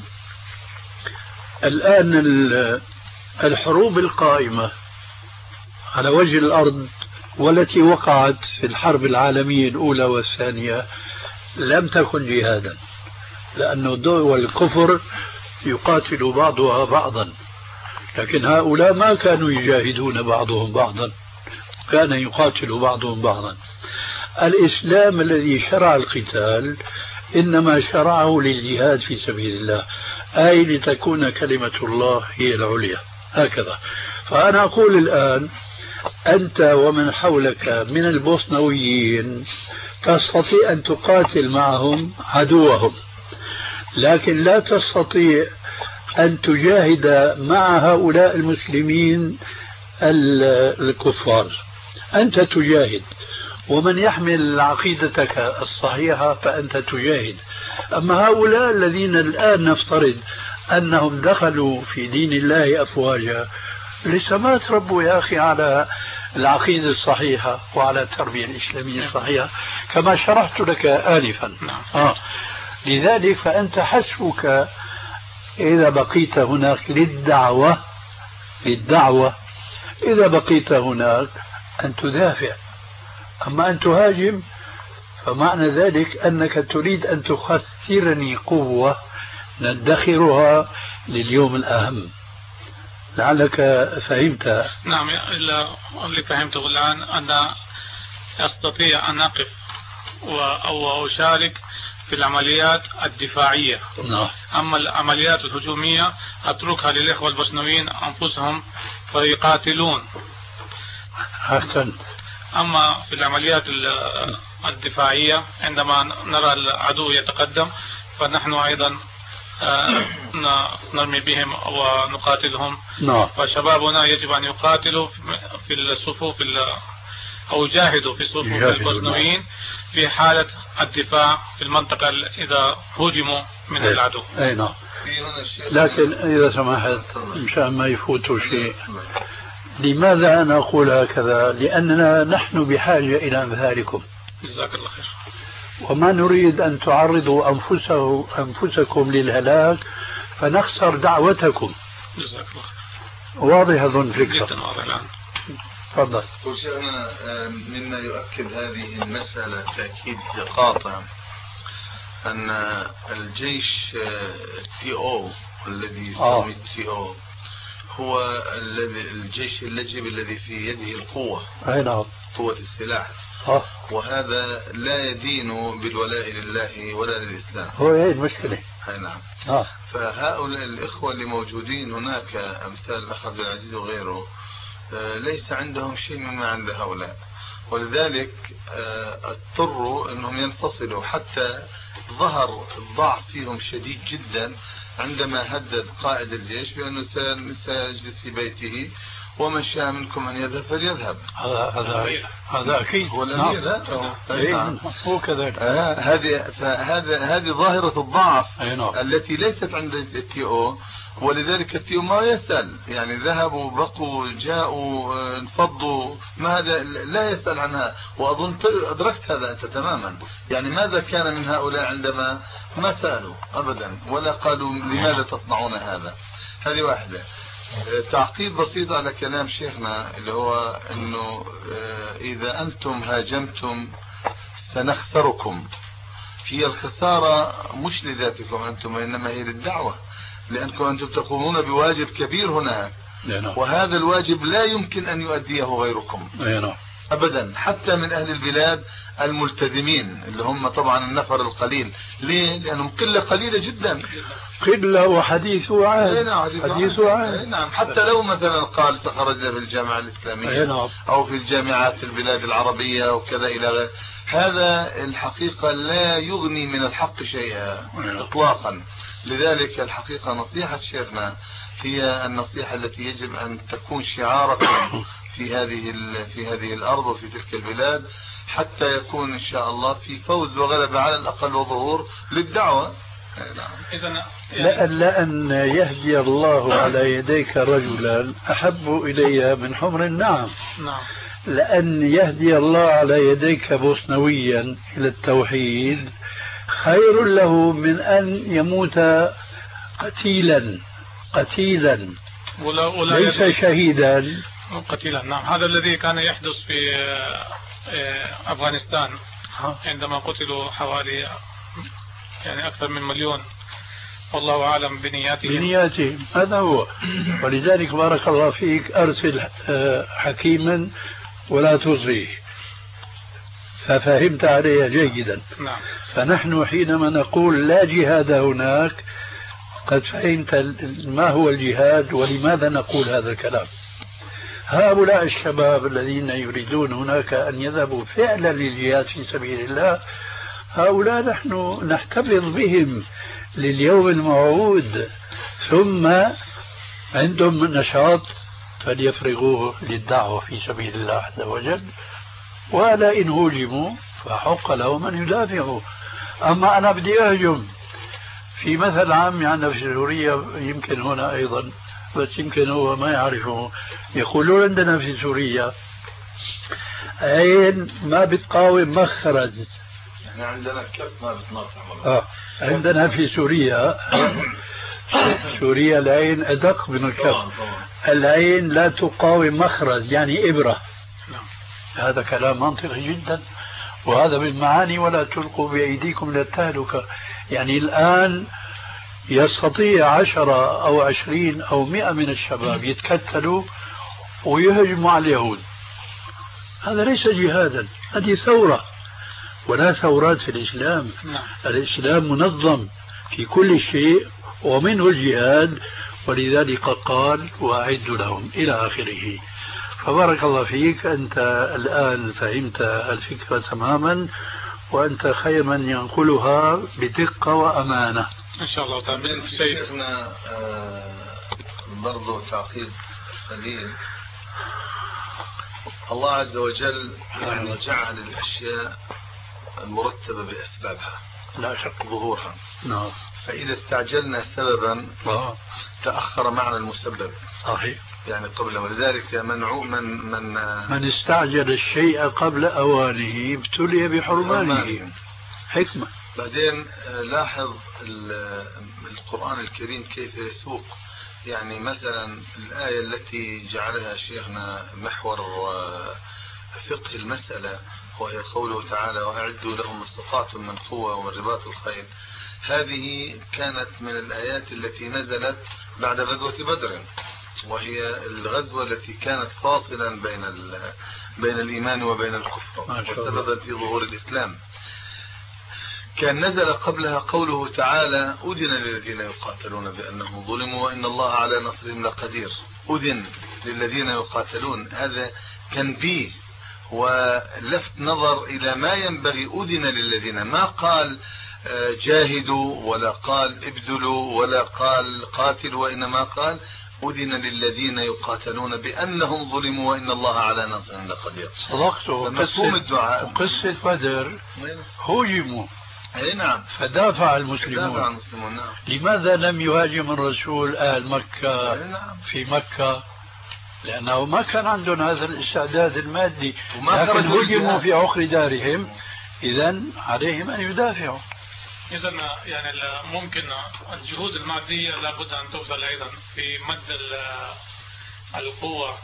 الآن الحروب القائمة على وجه الأرض والتي وقعت في الحرب العالمية الأولى والثانية لم تكن جهادا، لأن دول الكفر يقاتل بعضها بعضا، لكن هؤلاء ما كانوا يجاهدون بعضهم بعضا، كان يقاتل بعضهم بعضا. الإسلام الذي شرع القتال إنما شرعه للجهاد في سبيل الله، أي لتكون كلمة الله هي العليا، هكذا. فأنا أقول الآن أنت ومن حولك من البوسنويين تستطيع أن تقاتل معهم عدوهم، لكن لا تستطيع أن تجاهد مع هؤلاء المسلمين الكفار. أنت تجاهد، ومن يحمل عقيدتك الصحيحة فأنت تجاهد. أما هؤلاء الذين الآن نفترض أنهم دخلوا في دين الله أفواجا لسه ما تربوا يا أخي على العقيدة الصحيحة وعلى التربية الإسلامية الصحيحة كما شرحت لك آنفا. آه. لذلك فأنت حسبك إذا بقيت هناك للدعوة للدعوة إذا بقيت هناك أن تدافع. أما أن تهاجم فمعنى ذلك أنك تريد أن تخسرني قوة ندخرها لليوم الأهم. لعلك فهمت. نعم، اللي فهمته الآن أن أستطيع أن أقف أو أشارك في العمليات الدفاعية. نعم. أما العمليات الهجومية أتركها للإخوة البوسنويين أنفسهم فيقاتلون. أحسن. أما في العمليات الدفاعية عندما نرى العدو يتقدم فنحن أيضا نرمي بهم ونقاتلهم. نعم. فشبابنا يجب أن يقاتلوا في الصفوف أو يجاهدوا في صفوف البوسنويين في حالة الدفاع في المنطقة إذا هجموا من أي. العدو. أي نعم. لكن إذا سمحت مشان ما يفوتوا شيء، لماذا أنا أقول هكذا؟ لأننا نحن بحاجة إلى أمثالكم. جزاك الله خير. وما نريد أن تعرضوا أنفسه أنفسكم للهلاك فنخسر دعوتكم. جزاك الله خير. واضح أظن فكرة. جدا واضح الآن. تفضل. كل شيء أنا مما يؤكد هذه المسألة تأكيد قاطع أن الجيش التي أو الذي يسمى التي أو هو الذي الجيش اللجب الذي في يده القوة. أي نعم. قوة السلاح. آه. وهذا لا يدين بالولاء لله ولا للإسلام. هو هي المشكلة. أي نعم. آه. فهؤلاء الإخوة اللي موجودين هناك أمثال الأخ عبد العزيز وغيره ليس عندهم شيء مما عند هؤلاء، ولذلك اضطروا أنهم ينفصلوا، حتى ظهر الضعف فيهم شديد جدا عندما هدد قائد الجيش بأنه سيجلس في بيته ومن شاء منكم أن يذهب فليذهب. هذا هذا أكيد هو الأمير. نعم. هو كذلك. هذه فهذا هذه ظاهرة الضعف نعم. التي ليست عند التي او، ولذلك التي او ما يسأل، يعني ذهبوا بقوا جاءوا انفضوا، ما هذا لا يسأل عنها. وأظن أدركت هذا أنت تماما، يعني ماذا كان من هؤلاء عندما ما سألوا أبدا ولا قالوا لماذا تصنعون هذا. هذه واحدة. تعقيب بسيط على كلام شيخنا اللي هو انه اذا انتم هاجمتم سنخسركم. هي الخسارة مش لذاتكم انتم وانما هي للدعوة، لانكم انتم تقومون بواجب كبير هناك، وهذا الواجب لا يمكن ان يؤديه غيركم. أبدا، حتى من أهل البلاد الملتزمين اللي هم طبعا النفر القليل. ليه؟ لأنهم قلة قليلة جدا، قلة وحديث عهد. حديث عهد. نعم. حتى لو مثلا قال تخرج في الجامعة الإسلامية نعم. أو في الجامعات البلاد العربية وكذا إلى غيره، هذا الحقيقة لا يغني من الحق شيئا إطلاقا. لذلك الحقيقة نصيحة شيخنا هي النصيحة التي يجب أن تكون شعاركم في هذه في هذه الأرض وفي تلك البلاد، حتى يكون إن شاء الله في فوز وغلبة على الأقل وظهور للدعوة. نعم. لأن, لأن يهدي الله على يديك رجلا أحب إلي من حمر النعم. نعم. لأن يهدي الله على يديك بوسنويا إلى التوحيد خير له من أن يموت قتيلا قتيلا ولا ولا ليس شهيدا قتيلا. نعم. هذا الذي كان يحدث في أفغانستان عندما قتلوا حوالي يعني أكثر من مليون، والله أعلم بنياتهم. بنياتهم هذا هو. ولذلك بارك الله فيك أرسل حكيما ولا تصغيه، ففهمت علي جيدا. نعم. فنحن حينما نقول لا جهاد هناك قد فهمت ما هو الجهاد ولماذا نقول هذا الكلام. هؤلاء الشباب الذين يريدون هناك أن يذهبوا فعلا للجهاد في سبيل الله، هؤلاء نحن نحتفظ بهم لليوم الموعود، ثم عندهم نشاط فليفرغوه للدعوة في سبيل الله عز وجل، ولا إن هجموا فحق لهم أن يدافعوا. أما أنا بدي أهجم في مثل عام عندنا في سوريا، يمكن هنا أيضا بس يمكن هو ما يعرفه، يقولون عندنا في سوريا عين ما بتقاوم مخرج. يعني عندنا كف ما بتناطح. آه. عندنا في سوريا سوريا العين أدق من الكف. العين لا تقاوم مخرج يعني إبرة. هذا كلام منطقي جدا، وهذا من معاني ولا تلقوا بأيديكم للتهلكة. يعني الآن يستطيع عشرة أو عشرين أو مئة من الشباب يتكتلوا ويهجموا على اليهود، هذا ليس جهادا، هذه ثورة. ولا ثورات في الإسلام. الإسلام منظم في كل شيء ومنه الجهاد، ولذلك قال وأعدوا لهم إلى آخره. فبارك الله فيك، أنت الآن فهمت الفكرة تماما، وأنت خير من ينقلها بدقة وأمانة إن شاء الله تعالى. شيخنا برضو تعقيب قليل. الله عز وجل يعني جعل الأشياء المرتبة بأسبابها لا شك ظهورها. نعم. فإذا استعجلنا سببا آه. تأخر معنا المسبب. صحيح. يعني قبل، ولذلك منعو من من من استعجل الشيء قبل أوانه ابتلي بحرمانه. حكمة. بعدين لاحظ القرآن الكريم كيف يسوق. يعني مثلا الآية التي جعلها شيخنا محور فقه المسألة، وهي قوله تعالى وأعدوا لهم ما استطعتم من قوة ومن رباط الخيل. هذه كانت من الآيات التي نزلت بعد غزوة بدر، وهي الغزوة التي كانت فاصلا بين بين الإيمان وبين الكفر وسببا في ظهور الإسلام. كان نزل قبلها قوله تعالى أذن للذين يقاتلون بأنهم ظلموا وإن الله على نصرهم لقدير. أذن للذين يقاتلون، هذا تنبيه ولفت نظر إلى ما ينبغي. أذن للذين، ما قال جاهدوا ولا قال ابذلوا ولا قال قاتلوا، وإنما قال أذن للذين يقاتلون بأنهم ظلموا وإن الله على نصرهم لقدير. صدقته. مفهوم الدعاء. وقصة بدر هجموا. اي نعم. فدافع المسلمون. فدافع المسلمون. نعم. لماذا لم يهاجم الرسول أهل مكة نعم. في مكة؟ لأنه ما كان عندهم هذا الاستعداد المادي، لكن هجموا في عقر دارهم. إذن عليهم أن يدافعوا. إذا يعني ممكن الجهود المادية لابد أن تبذل أيضا في مد القوة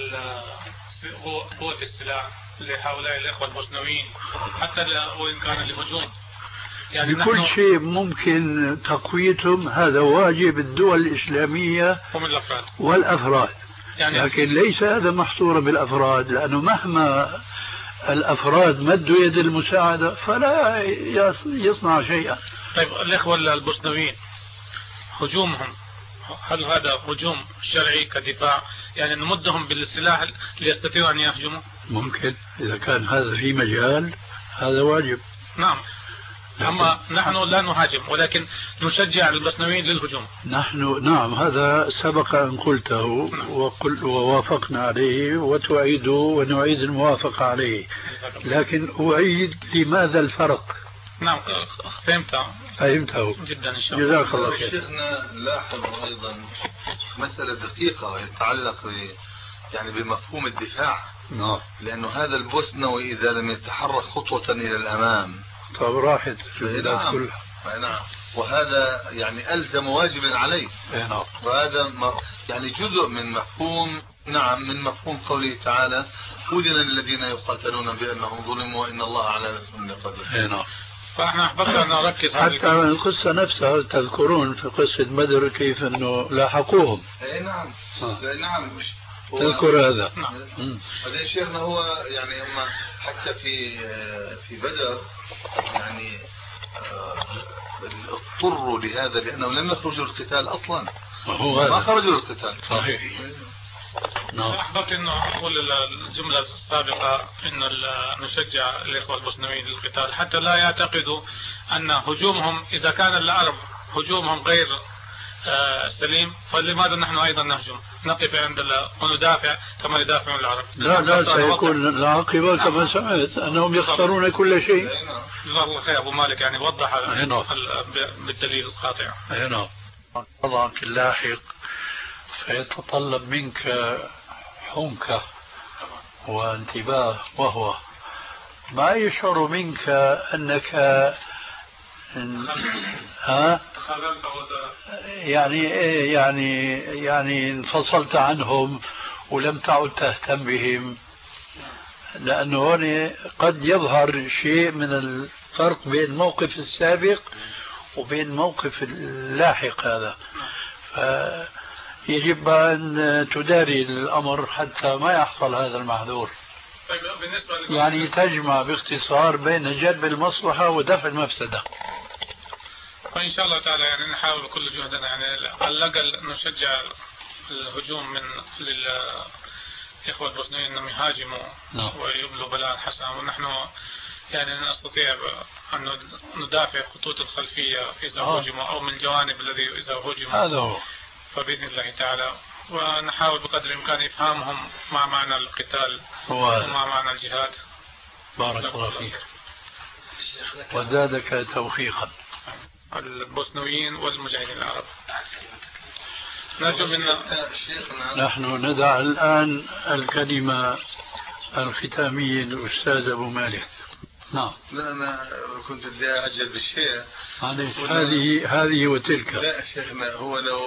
قوة السلاح لهؤلاء الإخوة المسنوين، حتى وإن كان لهجوم. يعني بكل شيء ممكن تقويتهم، هذا واجب الدول الإسلامية ومن الأفراد والأفراد. يعني لكن ليس هذا محصورا بالأفراد، لأنه مهما الأفراد مدوا يد المساعدة فلا يصنع شيئا. طيب الإخوة البوسنويين هجومهم هل هذا هجوم شرعي كدفاع؟ يعني نمدهم بالسلاح ليستطيعوا أن يهجموا؟ ممكن إذا كان هذا في مجال هذا واجب. نعم. أما نحن لا نهاجم ولكن نشجع البوسنويين للهجوم. نحن نعم هذا سبق أن قلته نعم. وقل ووافقنا عليه وتعيد ونعيد الموافقة عليه، لكن أعيد لماذا الفرق؟ نعم فهمت فهمته جدا إن شاء الله. جزاك الله خير. شيخنا لاحظ أيضا مسألة دقيقة يتعلق يعني بمفهوم الدفاع. نعم. لأنه هذا البوسنوي إذا لم يتحرك خطوة إلى الأمام طب راحت البلاد كلها. نعم. وهذا يعني ألزم واجب عليه. نعم. وهذا يعني جزء من مفهوم نعم من مفهوم قوله تعالى أذن للذين يقاتلون بأنهم ظلموا وإن الله على نصرهم لقدير. نعم. فاحنا أحببنا أن نركز حتى القصة نفسها تذكرون في قصة بدر كيف أنه لاحقوهم. اي نعم. آه. نعم مش تذكر هذا. نعم. هذا شيخنا هو يعني هم حتى في في بدر يعني اضطروا لهذا لأنه لم يخرجوا القتال أصلا. هو ما خرجوا القتال. صحيح. نعم. أحببت أنه أقول الجملة السابقة أنه نشجع الإخوة البوسنويين للقتال حتى لا يعتقدوا أن هجومهم إذا كان العرب هجومهم غير سليم فلماذا نحن أيضا نهجم نقف عند وندافع كما يدافعون العرب. لا لا سيكون العاقبة كما سمعت أنهم يخسرون كل شيء. جزاك الله خير أبو مالك يعني وضح بالدليل القاطع. نعم. وضعك اللاحق فيتطلب منك حنكة وانتباه وهو ما يشعر منك أنك ها يعني يعني يعني انفصلت عنهم ولم تعد تهتم بهم، لأنه هنا قد يظهر شيء من الفرق بين الموقف السابق وبين الموقف اللاحق هذا، فيجب أن تداري الأمر حتى ما يحصل هذا المحذور. طيب بالنسبة يعني تجمع باختصار بين جلب المصلحة ودفع المفسدة. فإن شاء الله تعالى يعني نحاول بكل جهدنا يعني على الأقل نشجع الهجوم من للإخوة البوسنيين أنهم يهاجموا no. ويبلوا بلاء حسنا، ونحن يعني نستطيع أن ندافع خطوط الخلفية إذا هجموا أو من الجوانب الذي إذا هجموا. هذا هو. فبإذن الله تعالى ونحاول بقدر الإمكان إفهامهم مع معنى القتال ومع معنى الجهاد. بارك الله فيك وزادك توفيقا. البوسنويين والمجاهدين العرب نرجو منا نحن ندع الآن الكلمة الختامية للأستاذ أبو مالك. نعم. لا أنا كنت بدي أعجل بالشيء هذه هذه وتلك. لا شيخنا هو لو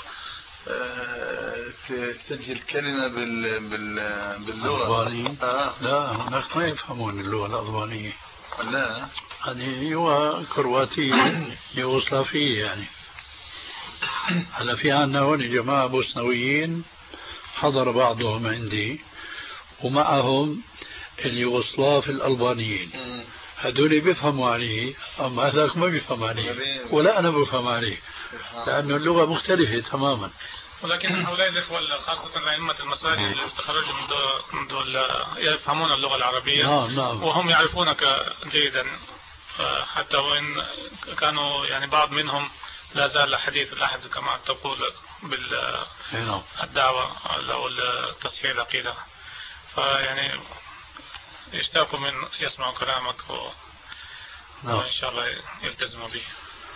تسجل كلمة بال بال باللغة آه. لا هناك ما يفهمون اللغة الألبانية. لا هذه هو كرواتية يوغوسلافية يعني. هلا في عندنا هون جماعة بوسنويين حضر بعضهم عندي ومعهم اليوغوسلاف الألبانيين، هذول بيفهموا عليه أما هذاك ما بيفهم عليه ولا أنا بفهم عليه لأنه اللغة مختلفة تماما. ولكن هؤلاء الإخوة خاصة أئمة المساجد اللي تخرجوا من دول يفهمون اللغة العربية. نعم نعم. وهم يعرفونك جيدا حتى وإن كانوا يعني بعض منهم لا زال حديث الأحد كما تقول بالدعوة أو تصحيح العقيدة، فيعني يشتاقوا من يسمعوا كلامك و... وإن شاء الله يلتزموا به.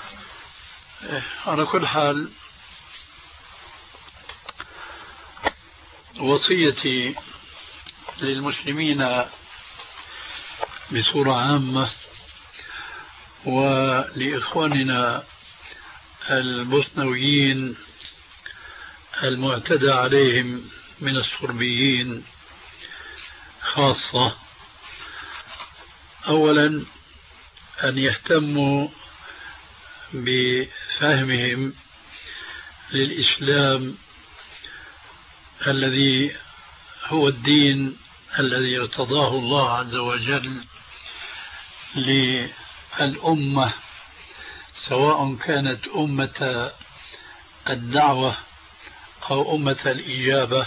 على كل حال وصيتي للمسلمين بصورة عامة ولإخواننا البوسنويين المعتدى عليهم من الصربيين خاصة، أولا أن يهتموا بفهمهم للإسلام الذي هو الدين الذي ارتضاه الله عز وجل للأمة، سواء كانت أمة الدعوة أو أمة الإجابة،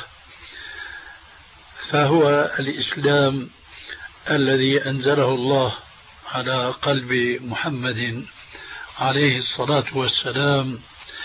فهو الإسلام الذي أنزله الله على قلب محمد عليه الصلاة والسلام.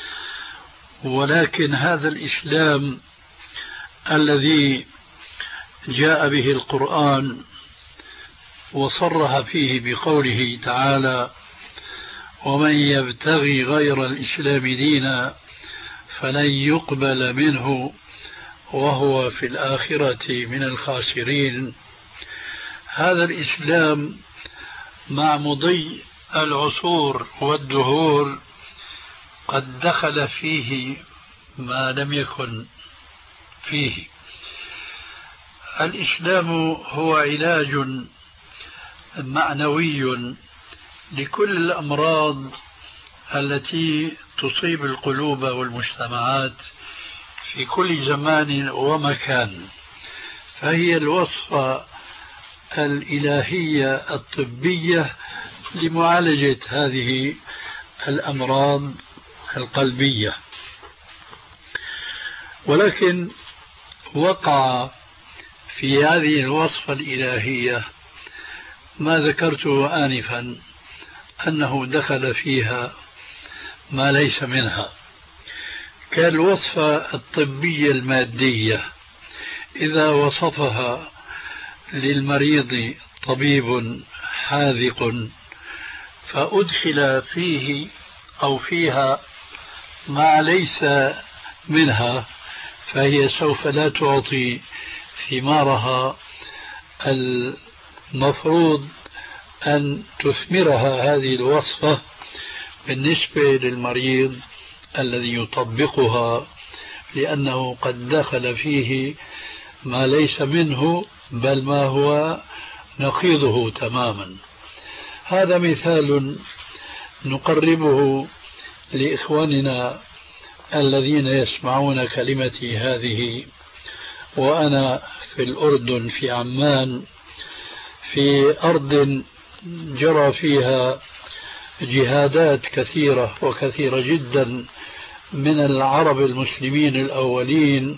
ولكن هذا الإسلام الذي جاء به القرآن وصرح فيه بقوله تعالى: ومن يبتغي غير الإسلام دينا فلن يقبل منه وهو في الآخرة من الخاسرين. هذا الإسلام مع مضي العصور والدهور قد دخل فيه ما لم يكن فيه. الإسلام هو علاج معنوي لكل الأمراض التي تصيب القلوب والمجتمعات في كل زمان ومكان، فهي الوصفة الإلهية الطبية لمعالجة هذه الأمراض القلبية. ولكن وقع في هذه الوصفة الإلهية ما ذكرته آنفا، أنه دخل فيها ما ليس منها، كالوصفة الطبية المادية إذا وصفها للمريض طبيب حاذق فأدخل فيه أو فيها ما ليس منها، فهي سوف لا تعطي ثمارها المفروض أن تثمرها هذه الوصفة بالنسبة للمريض الذي يطبقها، لأنه قد دخل فيه ما ليس منه بل ما هو نقيضه تماما. هذا مثال نقربه لإخواننا الذين يسمعون كلمتي هذه وأنا في الأردن في عمان، في أرض جرى فيها جهادات كثيرة وكثيرة جدا من العرب المسلمين الأولين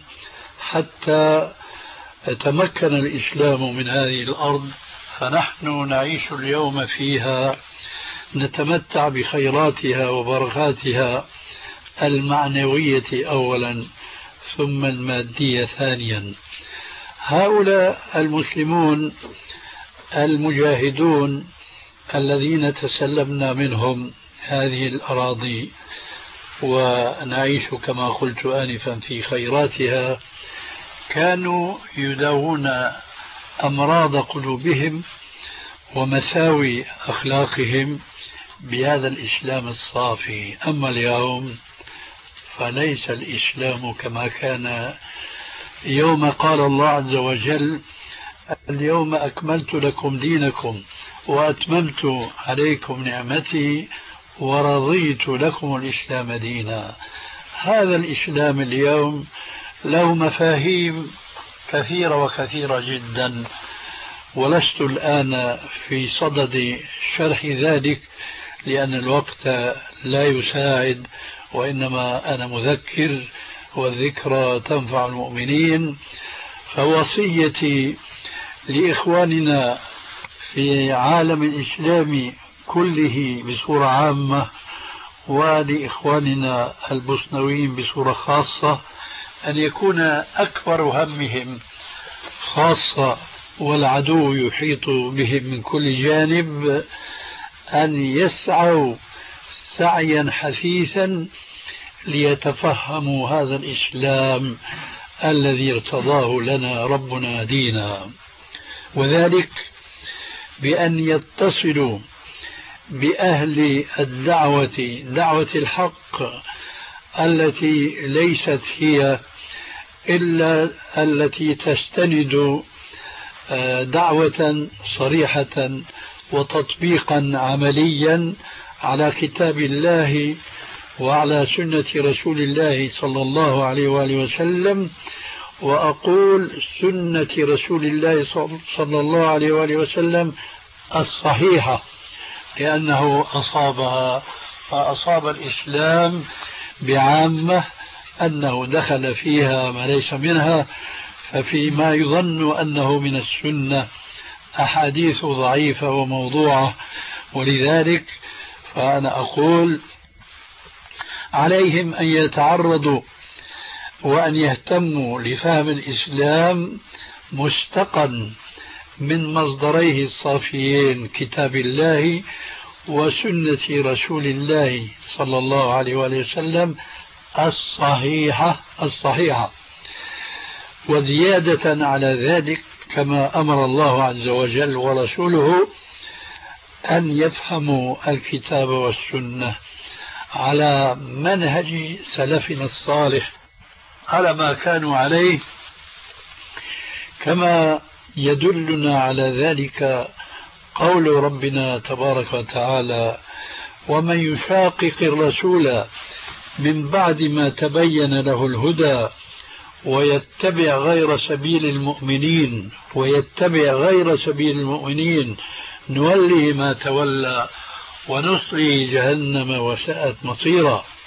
حتى تمكن الإسلام من هذه الأرض، فنحن نعيش اليوم فيها نتمتع بخيراتها وبركاتها المعنوية أولا ثم المادية ثانيا. هؤلاء المسلمون المجاهدون الذين تسلمنا منهم هذه الأراضي ونعيش كما قلت آنفا في خيراتها، كانوا يداوون أمراض قلوبهم ومساوي أخلاقهم بهذا الإسلام الصافي. أما اليوم فليس الإسلام كما كان يوم قال الله عز وجل: اليوم أكملت لكم دينكم وأتممت عليكم نعمتي ورضيت لكم الإسلام دينا. هذا الإسلام اليوم له مفاهيم كثيرة وكثيرة جدا، ولست الآن في صدد شرح ذلك لأن الوقت لا يساعد، وإنما أنا مذكر والذكرى تنفع المؤمنين. فوصيتي لإخواننا في عالم الإسلام كله بصورة عامة ولإخواننا البوسنويين بصورة خاصة أن يكون أكبر همهم خاصة والعدو يحيط بهم من كل جانب أن يسعوا سعيا حثيثا ليتفهموا هذا الإسلام الذي ارتضاه لنا ربنا دينا، وذلك بأن يتصلوا بأهل الدعوة، دعوة الحق التي ليست هي إلا التي تستند دعوة صريحة وتطبيقا عمليا على كتاب الله وعلى سنة رسول الله صلى الله عليه وآله وسلم، وأقول سنة رسول الله صلى الله عليه وآله وسلم الصحيحة، لأنه أصابها فأصاب الإسلام بعامة أنه دخل فيها ما ليس منها، ففيما يظن أنه من السنة أحاديث ضعيفة وموضوعة. ولذلك فأنا أقول عليهم أن يتعرضوا وأن يهتموا لفهم الإسلام مستقا من مصدريه الصافيين كتاب الله وسنة رسول الله صلى الله عليه وآله وسلم الصحيحة الصحيحة. وزيادة على ذلك كما أمر الله عز وجل ورسوله أن يفهموا الكتاب والسنة على منهج سلفنا الصالح على ما كانوا عليه، كما يدلنا على ذلك قول ربنا تبارك وتعالى: ومن يشاقق الرسول من بعد ما تبين له الهدى ويتبع غير سبيل المؤمنين ويتبع غير سبيل المؤمنين نوله ما تولى ونصله جهنم وساءت مصيرا.